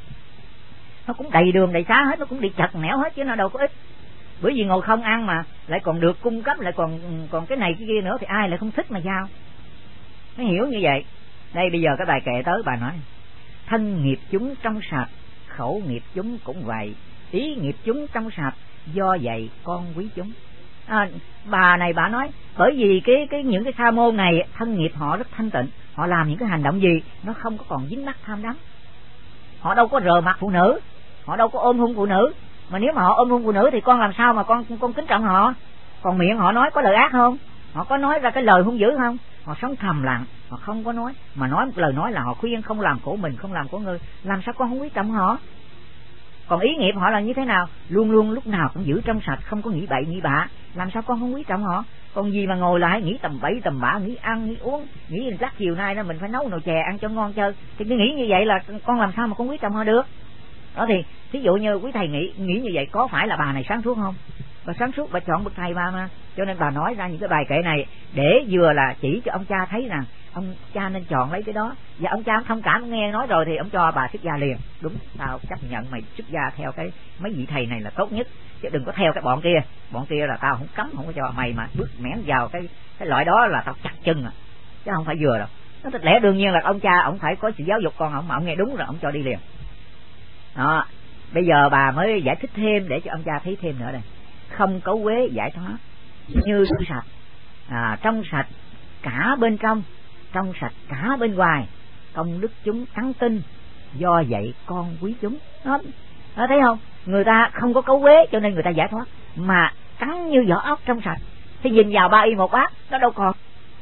Nó cũng đầy đường đầy xá hết, nó cũng đi chật nẻo hết chứ nó đâu có ít. Bởi vì ngồi không ăn mà lại còn được cung cấp, lại còn cái này cái kia nữa thì ai lại không thích mà giao. Nó hiểu như vậy. Đây bây giờ cái bài kệ tới bà nói: thân nghiệp chúng trong sạch, khẩu nghiệp chúng cũng vậy, ý nghiệp chúng trong sạch, do vậy con quý chúng. Bà này bà nói bởi vì những cái sa môn này thân nghiệp họ rất thanh tịnh, họ làm những cái hành động gì nó không có còn dính mắc tham đắm, họ đâu có rờ mặt phụ nữ, họ đâu có ôm hôn phụ nữ. Mà nếu mà họ ôm hôn phụ nữ thì con làm sao mà con kính trọng họ? Còn miệng họ nói có lời ác không? Họ có nói ra cái lời hung dữ không? Họ sống thầm lặng, họ không có nói, mà nói một lời nói là họ khuyên không làm khổ mình, không làm khổ người. Làm sao con không quý trọng họ? Còn ý nghiệp họ là như thế nào? Luôn luôn lúc nào cũng giữ trong sạch, không có nghĩ bậy nghĩ bạ. Làm sao con không quý trọng họ? Còn gì mà ngồi lại nghĩ tầm bậy tầm bạ, nghĩ ăn nghĩ uống, nghĩ lát chiều nay đó mình phải nấu nồi chè ăn cho ngon chơi. Thì cứ nghĩ như vậy là con làm sao mà con quý trọng họ được? Đó thì thí dụ như quý thầy nghĩ như vậy, có phải là bà này sáng suốt không? Bà sáng suốt, bà chọn bậc thầy bà mà. Cho nên bà nói ra những cái bài kệ này để vừa là chỉ cho ông cha thấy rằng ông cha nên chọn lấy cái đó. Và ông cha thông cảm nghe nói rồi thì ông cho bà xuất gia liền. Đúng, tao chấp nhận mày xuất gia theo cái mấy vị thầy này là tốt nhất, chứ đừng có theo cái bọn kia là tao không cấm, không có cho mày mà bước mẻn vào cái loại đó là tao chặt chân à, chứ không phải vừa đâu. Nó thật lẽ đương nhiên là ông cha ông phải có sự giáo dục con ông, mà ông nghe đúng rồi ông cho đi liền. Đó, bây giờ bà mới giải thích thêm để cho ông cha thấy thêm nữa đây. Không cấu uế giải thoát như trong sạch, trong sạch cả bên trong sạch cả bên ngoài, công đức chúng trắng tinh, do vậy con quý chúng. Đó, thấy không? Người ta không có cấu uế cho nên người ta giải thoát, mà trắng như vỏ ốc trong sạch. Thì nhìn vào 3 y 1 bát, nó đâu còn.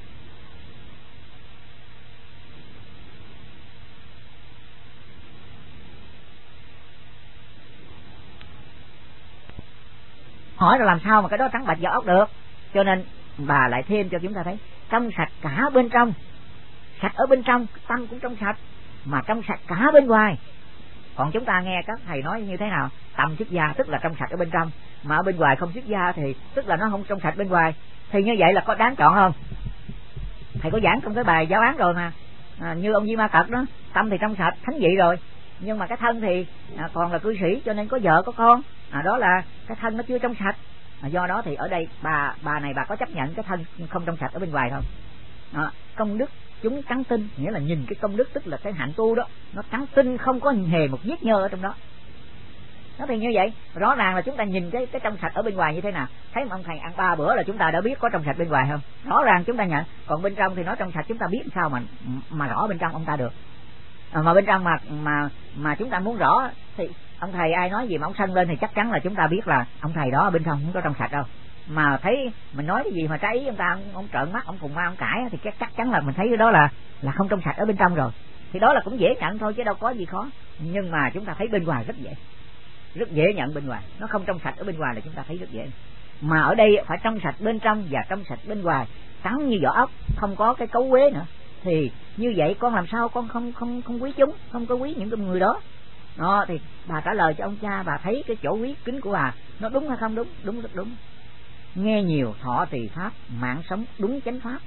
Hỏi là làm sao mà cái đó trắng bạch vỏ ốc được. Cho nên bà lại thêm cho chúng ta thấy trong sạch cả bên trong. Sạch ở bên trong, tâm cũng trong sạch, mà trong sạch cả bên ngoài. Còn chúng ta nghe các thầy nói như thế nào? Tâm xuất gia tức là trong sạch ở bên trong, mà ở bên ngoài không xuất gia thì tức là nó không trong sạch bên ngoài. Thì như vậy là có đáng chọn không? Thầy có giảng trong cái bài giáo án rồi mà. Như ông Di Ma Cật đó, tâm thì trong sạch, thánh vị rồi, nhưng mà cái thân thì còn là cư sĩ, cho nên có vợ có con. Đó là cái thân nó chưa trong sạch. Do đó thì ở đây bà này bà có chấp nhận cái thân không trong sạch ở bên ngoài không? Công đức chúng trắng tinh, nghĩa là nhìn cái công đức tức là cái hạnh tu đó, nó trắng tinh, không có hề một vết nhơ ở trong đó. Nó thì như vậy, rõ ràng là chúng ta nhìn cái trong sạch ở bên ngoài như thế nào. Thấy mà ông thầy ăn 3 bữa là chúng ta đã biết có trong sạch bên ngoài không? Rõ ràng chúng ta nhận. Còn bên trong thì nói trong sạch, chúng ta biết sao mà rõ bên trong ông ta được. Mà bên trong mà chúng ta muốn rõ thì ông thầy ai nói gì mà ông sân lên thì chắc chắn là chúng ta biết là ông thầy đó bên trong không có trong sạch đâu. Mà thấy mình nói cái gì mà trái ý ông ta, ông trợn mắt, ông phùng ma, ông cãi thì chắc chắn là mình thấy cái đó là không trong sạch ở bên trong rồi. Thì đó là cũng dễ nhận thôi chứ đâu có gì khó. Nhưng mà chúng ta thấy bên ngoài rất dễ nhận bên ngoài. Nó không trong sạch ở bên ngoài là chúng ta thấy rất dễ. Mà ở đây phải trong sạch bên trong và trong sạch bên ngoài, trắng như vỏ ốc, không có cái cấu uế nữa. Thì như vậy con làm sao con không quý chúng, không có quý những cái người đó. Đó thì bà trả lời cho ông cha, bà thấy cái chỗ quý kính của bà nó đúng hay không đúng? Đúng, rất đúng. Nghe nhiều thọ trì pháp, mạng sống đúng chánh pháp.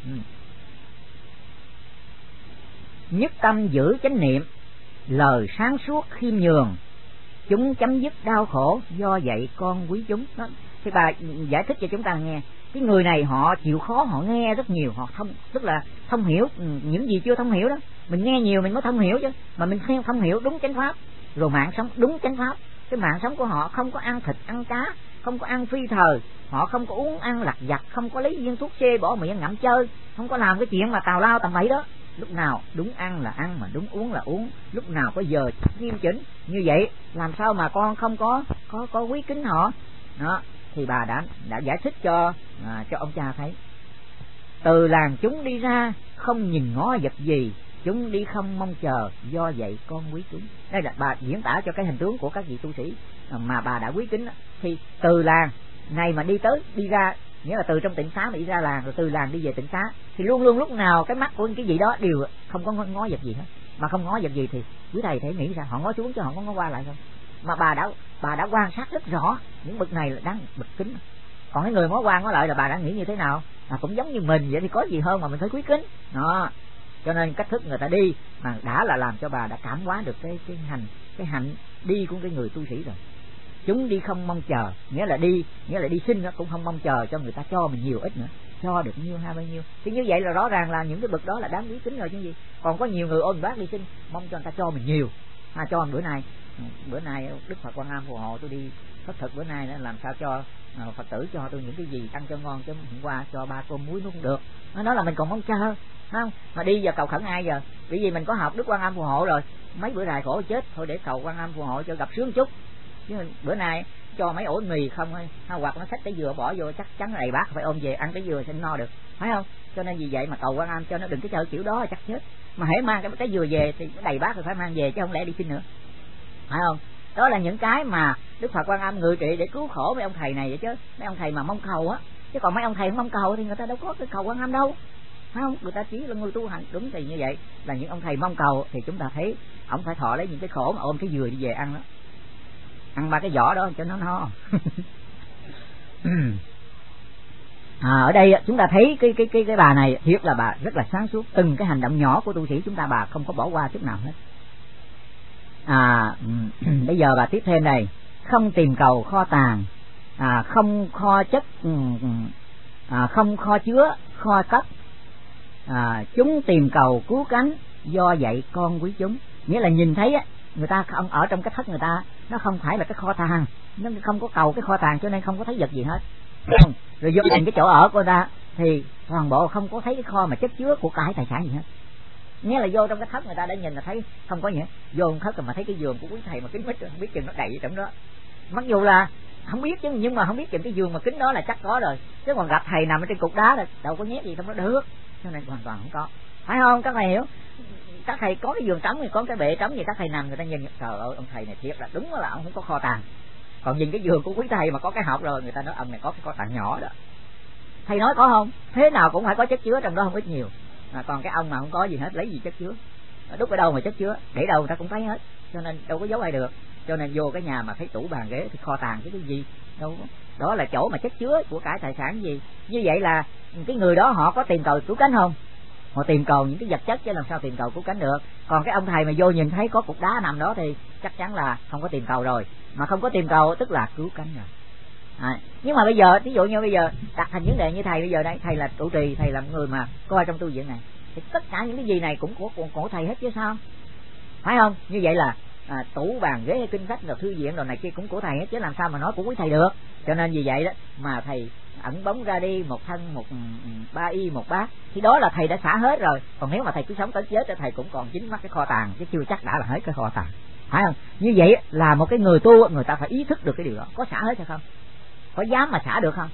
Nhất tâm giữ chánh niệm, lời sáng suốt khiêm nhường, chúng chấm dứt đau khổ, do vậy con quý chúng. Đó. Thì bà giải thích cho chúng ta nghe. Cái người này họ chịu khó, họ nghe rất nhiều, họ tức là thông hiểu những gì chưa thông hiểu đó. Mình nghe nhiều mình mới thông hiểu chứ, mà mình không hiểu đúng chánh pháp, rồi mạng sống đúng chánh pháp. Cái mạng sống của họ không có ăn thịt ăn cá, không có ăn phi thời, họ không có uống ăn lặt vặt, không có lấy viên thuốc xê bỏ miệng ngậm chơi, không có làm cái chuyện mà tào lao tầm bậy đó. Lúc nào đúng ăn là ăn, mà đúng uống là uống, lúc nào có giờ nghiêm chỉnh. Như vậy làm sao mà con không có quý kính họ. Đó thì bà đã giải thích cho ông cha thấy. Từ làng chúng đi ra, không nhìn ngó vật gì, chúng đi không mong chờ, do vậy con quý chúng. Đây là bà diễn tả cho cái hình tướng của các vị tu sĩ mà bà đã quý kính. Thì từ làng này mà đi ra, nghĩa là từ trong tịnh xá mà đi ra làng, rồi từ làng đi về tịnh xá, thì luôn luôn lúc nào cái mắt của cái gì đó đều không có ngó vật gì hết. Mà không ngó vật gì thì quý thầy thể nghĩ ra họ ngó xuống chứ họ không ngó qua lại không. Mà bà đã quan sát rất rõ những bậc này là đáng bậc kính. Còn cái người ngó qua ngó lại là bà đã nghĩ như thế nào? Cũng giống như mình vậy, thì có gì hơn mà mình phải quý kính. Đó. Cho nên cách thức người ta đi mà đã là làm cho bà đã cảm hóa được cái hạnh đi của cái người tu sĩ rồi. Chúng đi không mong chờ, nghĩa là đi xin nó cũng không mong chờ cho người ta cho mình nhiều ít nữa, cho được nhiêu hay bao nhiêu. Thì như vậy là rõ ràng là những cái bậc đó là đáng quý kính rồi chứ gì. Còn có nhiều người ôm bác đi xin mong cho người ta cho mình nhiều. Cho bữa nay Đức Phật Quan Âm phù hộ tôi đi khất thực, bữa nay làm sao cho Phật tử cho tôi những cái gì ăn cho ngon, chứ hôm qua cho 3 cơm muối nó không được. Nó là mình còn mong chờ, không? Mà đi giờ cầu khẩn ai giờ? Bởi vì mình có học Đức Quan Âm phù hộ rồi, mấy bữa này khổ chết, thôi để cầu Quan Âm phù hộ cho gặp sướng chút. Chứ bữa nay cho mấy ổ mì không hay, hoặc nó xách cái dừa bỏ vô chắc chắn đầy bát, phải ôm về ăn cái dừa sẽ no được, phải không? Cho nên vì vậy mà cầu Quan Âm cho nó đừng cái chơi kiểu đó chắc chết. Mà hễ mang cái dừa về thì đầy bát rồi phải mang về, chứ không lẽ đi xin nữa, phải không? Đó là những cái mà Đức Phật Quan Âm ngự trị để cứu khổ mấy ông thầy này vậy chứ. Mấy ông thầy mà mong cầu á, chứ còn mấy ông thầy không mong cầu thì người ta đâu có cái cầu Quan Âm đâu, phải không? Người ta chỉ là người tu hành. Đúng thì như vậy là những ông thầy mong cầu thì chúng ta thấy ông phải thọ lấy những cái khổ mà ôm cái dừa đi về ăn đó, ăn 3 cái vỏ đó cho nó no. Ở đây chúng ta thấy cái bà này thiệt là bà rất là sáng suốt, từng cái hành động nhỏ của tu sĩ chúng ta bà không có bỏ qua chút nào hết. Bây giờ bà tiếp thêm này, không tìm cầu kho tàng, không kho chất, không kho chứa, kho cất, chúng tìm cầu cứu cánh, do vậy con quý chúng. Nghĩa là nhìn thấy á, người ta không ở trong cái thất người ta, nó không phải là cái kho tàng, nó không có cầu cái kho tàng cho nên không có thấy vật gì hết. Rồi vô nhìn cái chỗ ở của người ta thì toàn bộ không có thấy cái kho mà chất chứa của cải tài sản gì hết. Nghĩa là vô trong cái thất người ta đã nhìn là thấy không có gì hết. Vô trong thất mà thấy cái giường của quý thầy mà kính mít, không biết chừng nó đầy ở trong đó. Mặc dù là không biết chứ, nhưng mà không biết chừng cái giường mà kính đó là chắc có rồi. Chứ còn gặp thầy nằm ở trên cục đá là đâu có nhét gì trong đó được, cho nên hoàn toàn không có. Phải không? Các thầy hiểu? Các thầy có cái giường trống thì có cái bệ trống gì các thầy nằm người ta nhìn, trời ơi ông thầy này thiệt là đúng là ông không có kho tàng. Còn nhìn cái giường của quý thầy mà có cái hộp rồi người ta nói ông này có cái kho tàng nhỏ đó. Thầy nói có không? Thế nào cũng phải có chất chứa trong đó không ít nhiều. Còn cái ông mà không có gì hết lấy gì chất chứa? Đúc ở đâu mà chất chứa? Để đâu người ta cũng thấy hết. Cho nên đâu có giấu ai được. Cho nên vô cái nhà mà thấy tủ bàn ghế thì kho tàng cái gì? Đâu có. Đó là chỗ mà chất chứa của cải tài sản gì. Như vậy là cái người đó họ có tìm cầu cứu cánh không? Họ tìm cầu những cái vật chất chứ làm sao tìm cầu cứu cánh được. Còn cái ông thầy mà vô nhìn thấy có cục đá nằm đó thì chắc chắn là không có tìm cầu rồi. Mà không có tìm cầu tức là cứu cánh rồi. Nhưng mà bây giờ ví dụ như bây giờ đặt thành vấn đề như thầy bây giờ đây, thầy là trụ trì, thầy là người mà coi trong tu viện này thì tất cả những cái gì này cũng của thầy hết chứ sao, phải không? Như vậy là tủ bàn ghế kinh sách rồi thư viện rồi này kia cũng của thầy hết chứ làm sao mà nói của quý thầy được. Cho nên vì vậy đó mà thầy ẩn bóng ra đi một thân một ba y một bát thì đó là thầy đã xả hết rồi. Còn nếu mà thầy cứ sống tới chết thì thầy cũng còn chính mắt cái kho tàng chứ chưa chắc đã là hết cái kho tàng, phải không? Như vậy là một cái người tu người ta phải ý thức được cái điều đó. Có xả hết hay không? Có dám mà xả được không?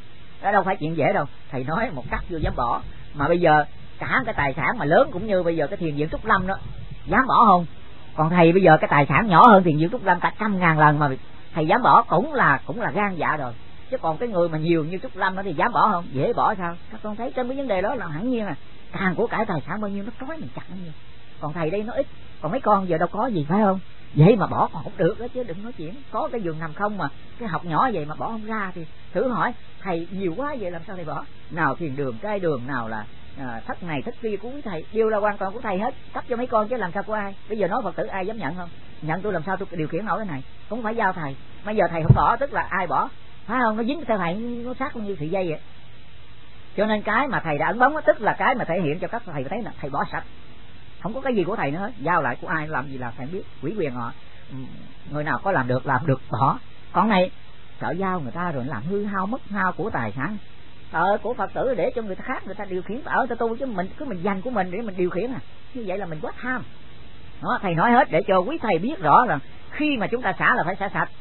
Đó đâu phải chuyện dễ đâu. Thầy nói một cách chưa dám bỏ. Mà bây giờ cả cái tài sản mà lớn cũng như bây giờ cái thiền viện Trúc Lâm đó, dám bỏ không? Còn thầy bây giờ cái tài sản nhỏ hơn thiền viện Trúc Lâm cả 100.000 lần mà thầy dám bỏ cũng là gan dạ rồi. Chứ còn cái người mà nhiều như Trúc Lâm đó thì dám bỏ không? Dễ bỏ sao? Các con thấy trên cái vấn đề đó là hẳn nhiên càng của cải tài sản bao nhiêu nó trói mình chặt bao nhiêu. Còn thầy đây nó ít, còn mấy con giờ đâu có gì, phải không? Vậy mà bỏ còn không được đó chứ đừng nói chuyện. Có cái giường nằm không mà cái học nhỏ vậy mà bỏ không ra thì thử hỏi thầy nhiều quá vậy làm sao thầy bỏ? Nào thiền đường trai đường, nào là thất này thất kia của quý thầy đều là hoàn toàn của thầy hết, cấp cho mấy con chứ làm sao của ai? Bây giờ nói Phật tử ai dám nhận không? Nhận tôi làm sao tôi điều khiển nổi cái này? Không phải giao thầy. Bây giờ thầy không bỏ tức là ai bỏ? Phải không? Nó dính theo thầy, nó sát như sợi dây vậy. Cho nên cái mà thầy đã ấn bóng tức là cái mà thể hiện cho các thầy thấy là thầy bỏ sạch, không có cái gì của thầy nữa hết. Giao lại của ai làm gì là thầy biết, ủy quyền họ. Người nào có làm được bỏ. Còn này sợ giao người ta rồi làm hư hao mất hao của tài sản của Phật tử để cho người ta khác người ta điều khiển ở ta tu, chứ mình cứ mình dành của mình để mình điều khiển như vậy là mình quá tham đó. Thầy nói hết để cho quý thầy biết rõ rằng khi mà chúng ta xả là phải xả sạch.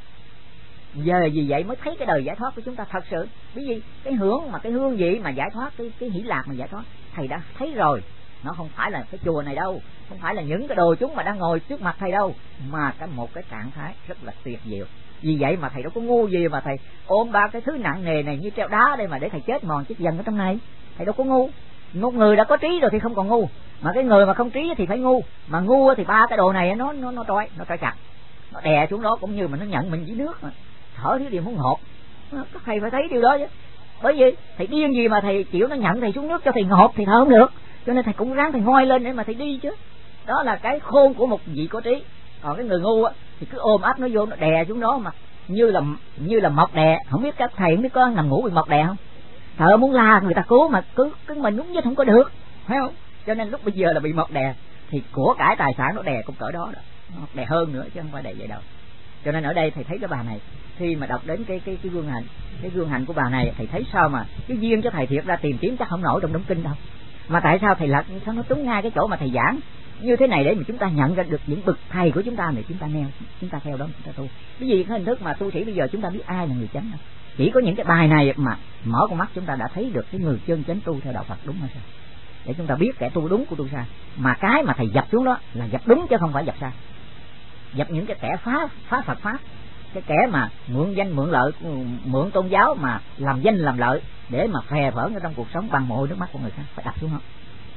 Giờ vì vậy mới thấy cái đời giải thoát của chúng ta thật sự. Bởi vì cái hương vị mà giải thoát, cái hỷ lạc mà giải thoát thầy đã thấy rồi. Nó không phải là cái chùa này đâu, không phải là những cái đồ chúng mà đang ngồi trước mặt thầy đâu, mà một cái trạng thái rất là tuyệt diệu. Vì vậy mà thầy đâu có ngu gì mà thầy ôm ba cái thứ nặng nề này như treo đá đây mà để thầy chết mòn chết dần ở trong này. Thầy đâu có ngu. Một người đã có trí rồi thì không còn ngu, mà cái người mà không trí thì phải ngu. Mà ngu thì ba cái đồ này nó trói chặt, nó đè xuống đó cũng như mà nó nhận mình dưới nước mà thở thiếu điều muốn ngột. Các thầy phải thấy điều đó chứ. Bởi vì thầy điên gì mà thầy chịu nó nhận thầy xuống nước cho thầy ngột thì thở không được. Cho nên thầy cũng ráng thầy ngoi lên để mà thầy đi chứ. Đó là cái khôn của một vị có trí. Còn cái người ngu á thì cứ ôm ấp nó vô, nó đè xuống đó mà như là mọc đè. Không biết các thầy không biết có nằm ngủ bị mọc đè không? Thợ muốn la người ta cứu mà cứ mình đúng nhất không có được, phải không? Cho nên lúc bây giờ là bị mọc đè thì của cải tài sản nó đè cũng cỡ đó, nó đè hơn nữa chứ không phải đè vậy đâu. Cho nên ở đây thầy thấy cái bà này khi mà đọc đến cái gương hạnh của bà này, thầy thấy sao mà cái duyên cho thầy thiệt ra tìm kiếm chắc không nổi trong đống kinh đâu. Mà tại sao thầy lật sao nó trúng ngay cái chỗ mà thầy giảng như thế này để mà chúng ta nhận ra được những bậc thầy của chúng ta này, chúng ta theo đó chúng ta tu. Cái gì cái hình thức mà tu sĩ bây giờ chúng ta biết ai là người chánh đâu. Chỉ có những cái bài này mà mở con mắt chúng ta đã thấy được cái người chân chánh tu theo đạo Phật đúng hay sao, để chúng ta biết kẻ tu đúng của tu sai. Mà cái mà thầy dập xuống đó là dập đúng chứ không phải dập sai. Dập những cái kẻ phá Phật pháp, cái kẻ mà mượn danh mượn lợi, mượn tôn giáo mà làm danh làm lợi để mà phè phỡn ở trong cuộc sống bằng mồ hôi nước mắt của người khác, phải đập xuống không?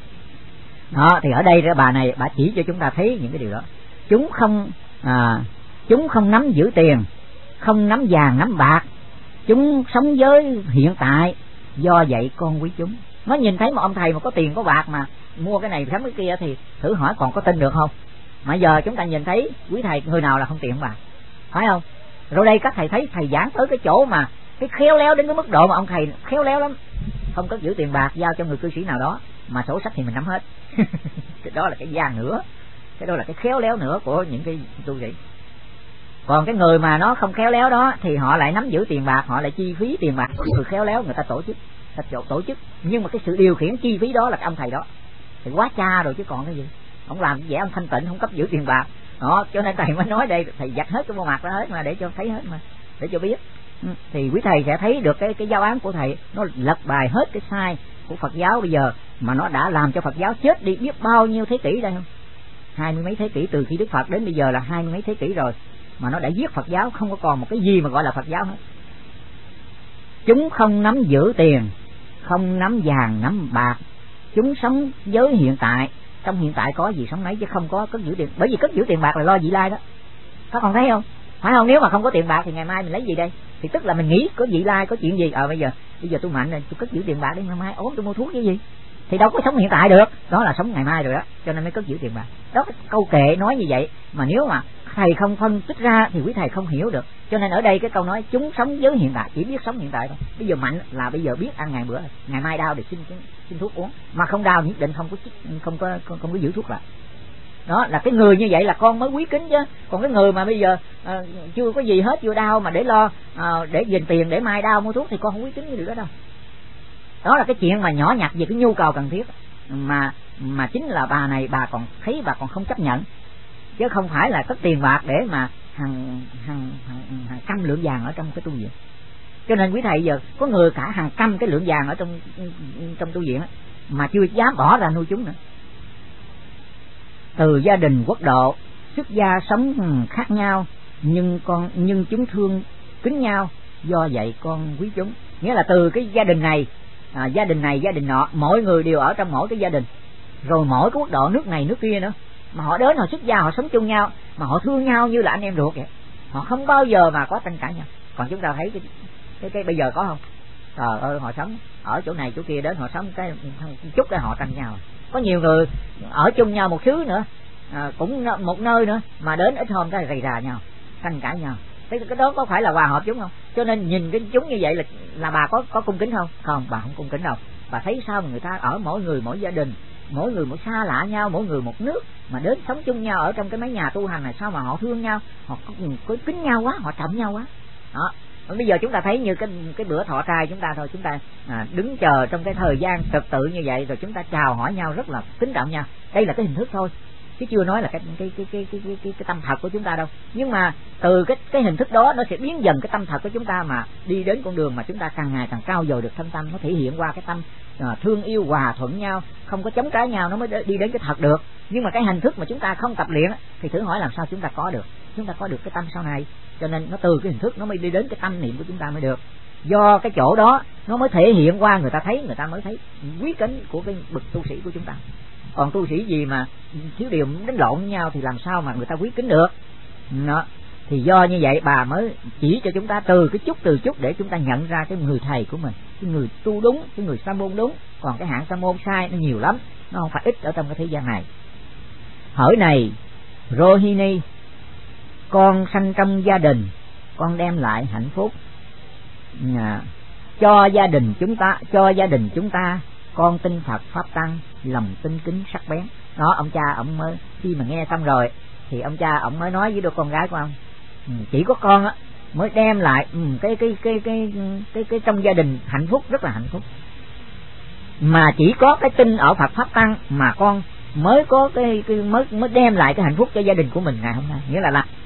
Đó thì ở đây cái bà này bà chỉ cho chúng ta thấy những cái điều đó. Chúng không nắm giữ tiền, không nắm vàng nắm bạc, chúng sống với hiện tại, do vậy con quý chúng. Nó nhìn thấy một ông thầy mà có tiền có bạc mà mua cái này sắm cái kia thì thử hỏi còn có tin được không? Mà giờ chúng ta nhìn thấy quý thầy người nào là không tiền bạc, phải không? Rồi đây các thầy thấy thầy giảng tới cái chỗ mà cái khéo léo đến cái mức độ mà ông thầy khéo léo lắm, không có giữ tiền bạc giao cho người cư sĩ nào đó mà sổ sách thì mình nắm hết. Cái đó là cái gian nữa, cái đó là cái khéo léo nữa của những cái tu sĩ. Còn cái người mà nó không khéo léo đó thì họ lại nắm giữ tiền bạc, họ lại chi phí tiền bạc. Người khéo léo người ta tổ chức, nhưng mà cái sự điều khiển chi phí đó là cái ông thầy đó thì quá cha rồi chứ còn cái gì. Ông làm vẻ ông thanh tịnh, không cấp giữ tiền bạc đó, cho nên thầy mới nói đây, thầy dạch hết cái bộ mặt đó hết mà để cho thấy hết mà, để cho biết. Thì quý thầy sẽ thấy được cái giáo án của thầy nó lật bài hết cái sai của Phật giáo bây giờ, mà nó đã làm cho Phật giáo chết đi biết bao nhiêu thế kỷ đây không? 20 mấy thế kỷ, từ khi Đức Phật đến bây giờ là 20 mấy thế kỷ rồi, mà nó đã giết Phật giáo, không có còn một cái gì mà gọi là Phật giáo hết. Chúng không nắm giữ tiền, không nắm vàng nắm bạc, chúng sống với hiện tại, trong hiện tại có gì sống nấy chứ không có cất giữ tiền. Bởi vì cất giữ tiền bạc là lo vị lai đó, các con thấy không? Phải không? Nếu mà không có tiền bạc thì ngày mai mình lấy gì đây? Thì tức là mình nghĩ có vị lai, có chuyện gì bây giờ tôi mạnh rồi, tôi cất giữ tiền bạc đi, ngày mai ốm tôi mua thuốc cái gì, thì đâu có sống hiện tại được, đó là sống ngày mai rồi đó, cho nên mới cất giữ tiền bạc đó. Câu kệ nói như vậy mà nếu mà thầy không phân tích ra thì quý thầy không hiểu được. Cho nên ở đây cái câu nói chúng sống với hiện tại, chỉ biết sống hiện tại thôi. Bây giờ mạnh là bây giờ biết ăn ngày bữa, ngày mai đau thì xin thuốc uống, mà không đau nhất định không có giữ thuốc lại. Đó là cái người như vậy là con mới quý kính chứ. Còn cái người mà bây giờ chưa có gì hết, chưa đau mà để lo để dành tiền để mai đau mua thuốc thì con không quý kính như được đó đâu. Đó là cái chuyện mà nhỏ nhặt về cái nhu cầu cần thiết mà chính là bà này bà còn thấy, bà còn không chấp nhận, chứ không phải là cất tiền bạc để mà hàng trăm lượng vàng ở trong cái tu viện. Cho nên quý thầy giờ có người cả hàng trăm cái lượng vàng ở trong tu viện mà chưa dám bỏ ra nuôi chúng nữa. Từ gia đình quốc độ, xuất gia sống khác nhau, nhưng chúng thương kính nhau, do vậy con quý chúng. Nghĩa là từ cái gia đình này, gia đình nọ, mỗi người đều ở trong mỗi cái gia đình, rồi mỗi cái quốc độ, nước này nước kia nữa, mà họ đến họ xuất gia, họ sống chung nhau, mà họ thương nhau như là anh em ruột vậy. Họ không bao giờ mà có tranh cãi nhau. Còn chúng ta thấy cái bây giờ có không? Trời ơi, họ sống ở chỗ này chỗ kia, đến họ sống cái chút để họ tranh nhau. Có nhiều người ở chung nhau một xứ nữa, cũng một nơi nữa, mà đến ít hôm cái rầy rà nhau, tranh cãi nhau. Cái đó có phải là hòa hợp chúng không? Cho nên nhìn cái chúng như vậy là bà có cung kính không? Không, bà không cung kính đâu. Bà thấy sao mà người ta ở mỗi người mỗi gia đình, mỗi người một xa lạ nhau, mỗi người một nước, mà đến sống chung nhau ở trong cái mái nhà tu hành này, sao mà họ thương nhau, họ có kính nhau quá, họ trọng nhau quá. Đó. Bây giờ chúng ta thấy như cái bữa thọ trai chúng ta thôi, chúng ta đứng chờ trong cái thời gian trật tự như vậy, rồi chúng ta chào hỏi nhau rất là kính trọng nhau. Đây là cái hình thức thôi, chứ chưa nói là cái tâm thật của chúng ta đâu. Nhưng mà từ cái hình thức đó nó sẽ biến dần cái tâm thật của chúng ta, mà đi đến con đường mà chúng ta càng ngày càng trau dồi được thâm tâm, nó thể hiện qua cái tâm thương yêu hòa thuận nhau, không có chống trái nhau, nó mới đi đến cái thật được. Nhưng mà cái hình thức mà chúng ta không tập luyện thì thử hỏi làm sao chúng ta có được cái tâm sau này. Cho nên nó từ cái hình thức nó mới đi đến cái tâm niệm của chúng ta mới được. Do cái chỗ đó nó mới thể hiện qua, người ta thấy, người ta mới thấy quý kính của cái bậc tu sĩ của chúng ta. Còn tu sĩ gì mà thiếu điều đánh lộn với nhau thì làm sao mà người ta quý kính được. Đó. Thì do như vậy bà mới chỉ cho chúng ta từ chút để chúng ta nhận ra cái người thầy của mình, cái người tu đúng, cái người sa môn đúng. Còn cái hạng sa môn sai nó nhiều lắm, nó không phải ít ở trong cái thế gian này. Hỡi này Rohini, con sanh trong gia đình, con đem lại hạnh phúc cho gia đình chúng ta, con tin Phật pháp tăng, lòng tinh kính sắc bén. Đó, ông cha ông mới khi mà nghe xong rồi thì ông cha ông mới nói với đứa con gái của ông, chỉ có con á mới đem lại cái trong gia đình hạnh phúc, rất là hạnh phúc. Mà chỉ có cái tin ở Phật pháp tăng mà con mới có mới đem lại cái hạnh phúc cho gia đình của mình ngày hôm nay. Nghĩa là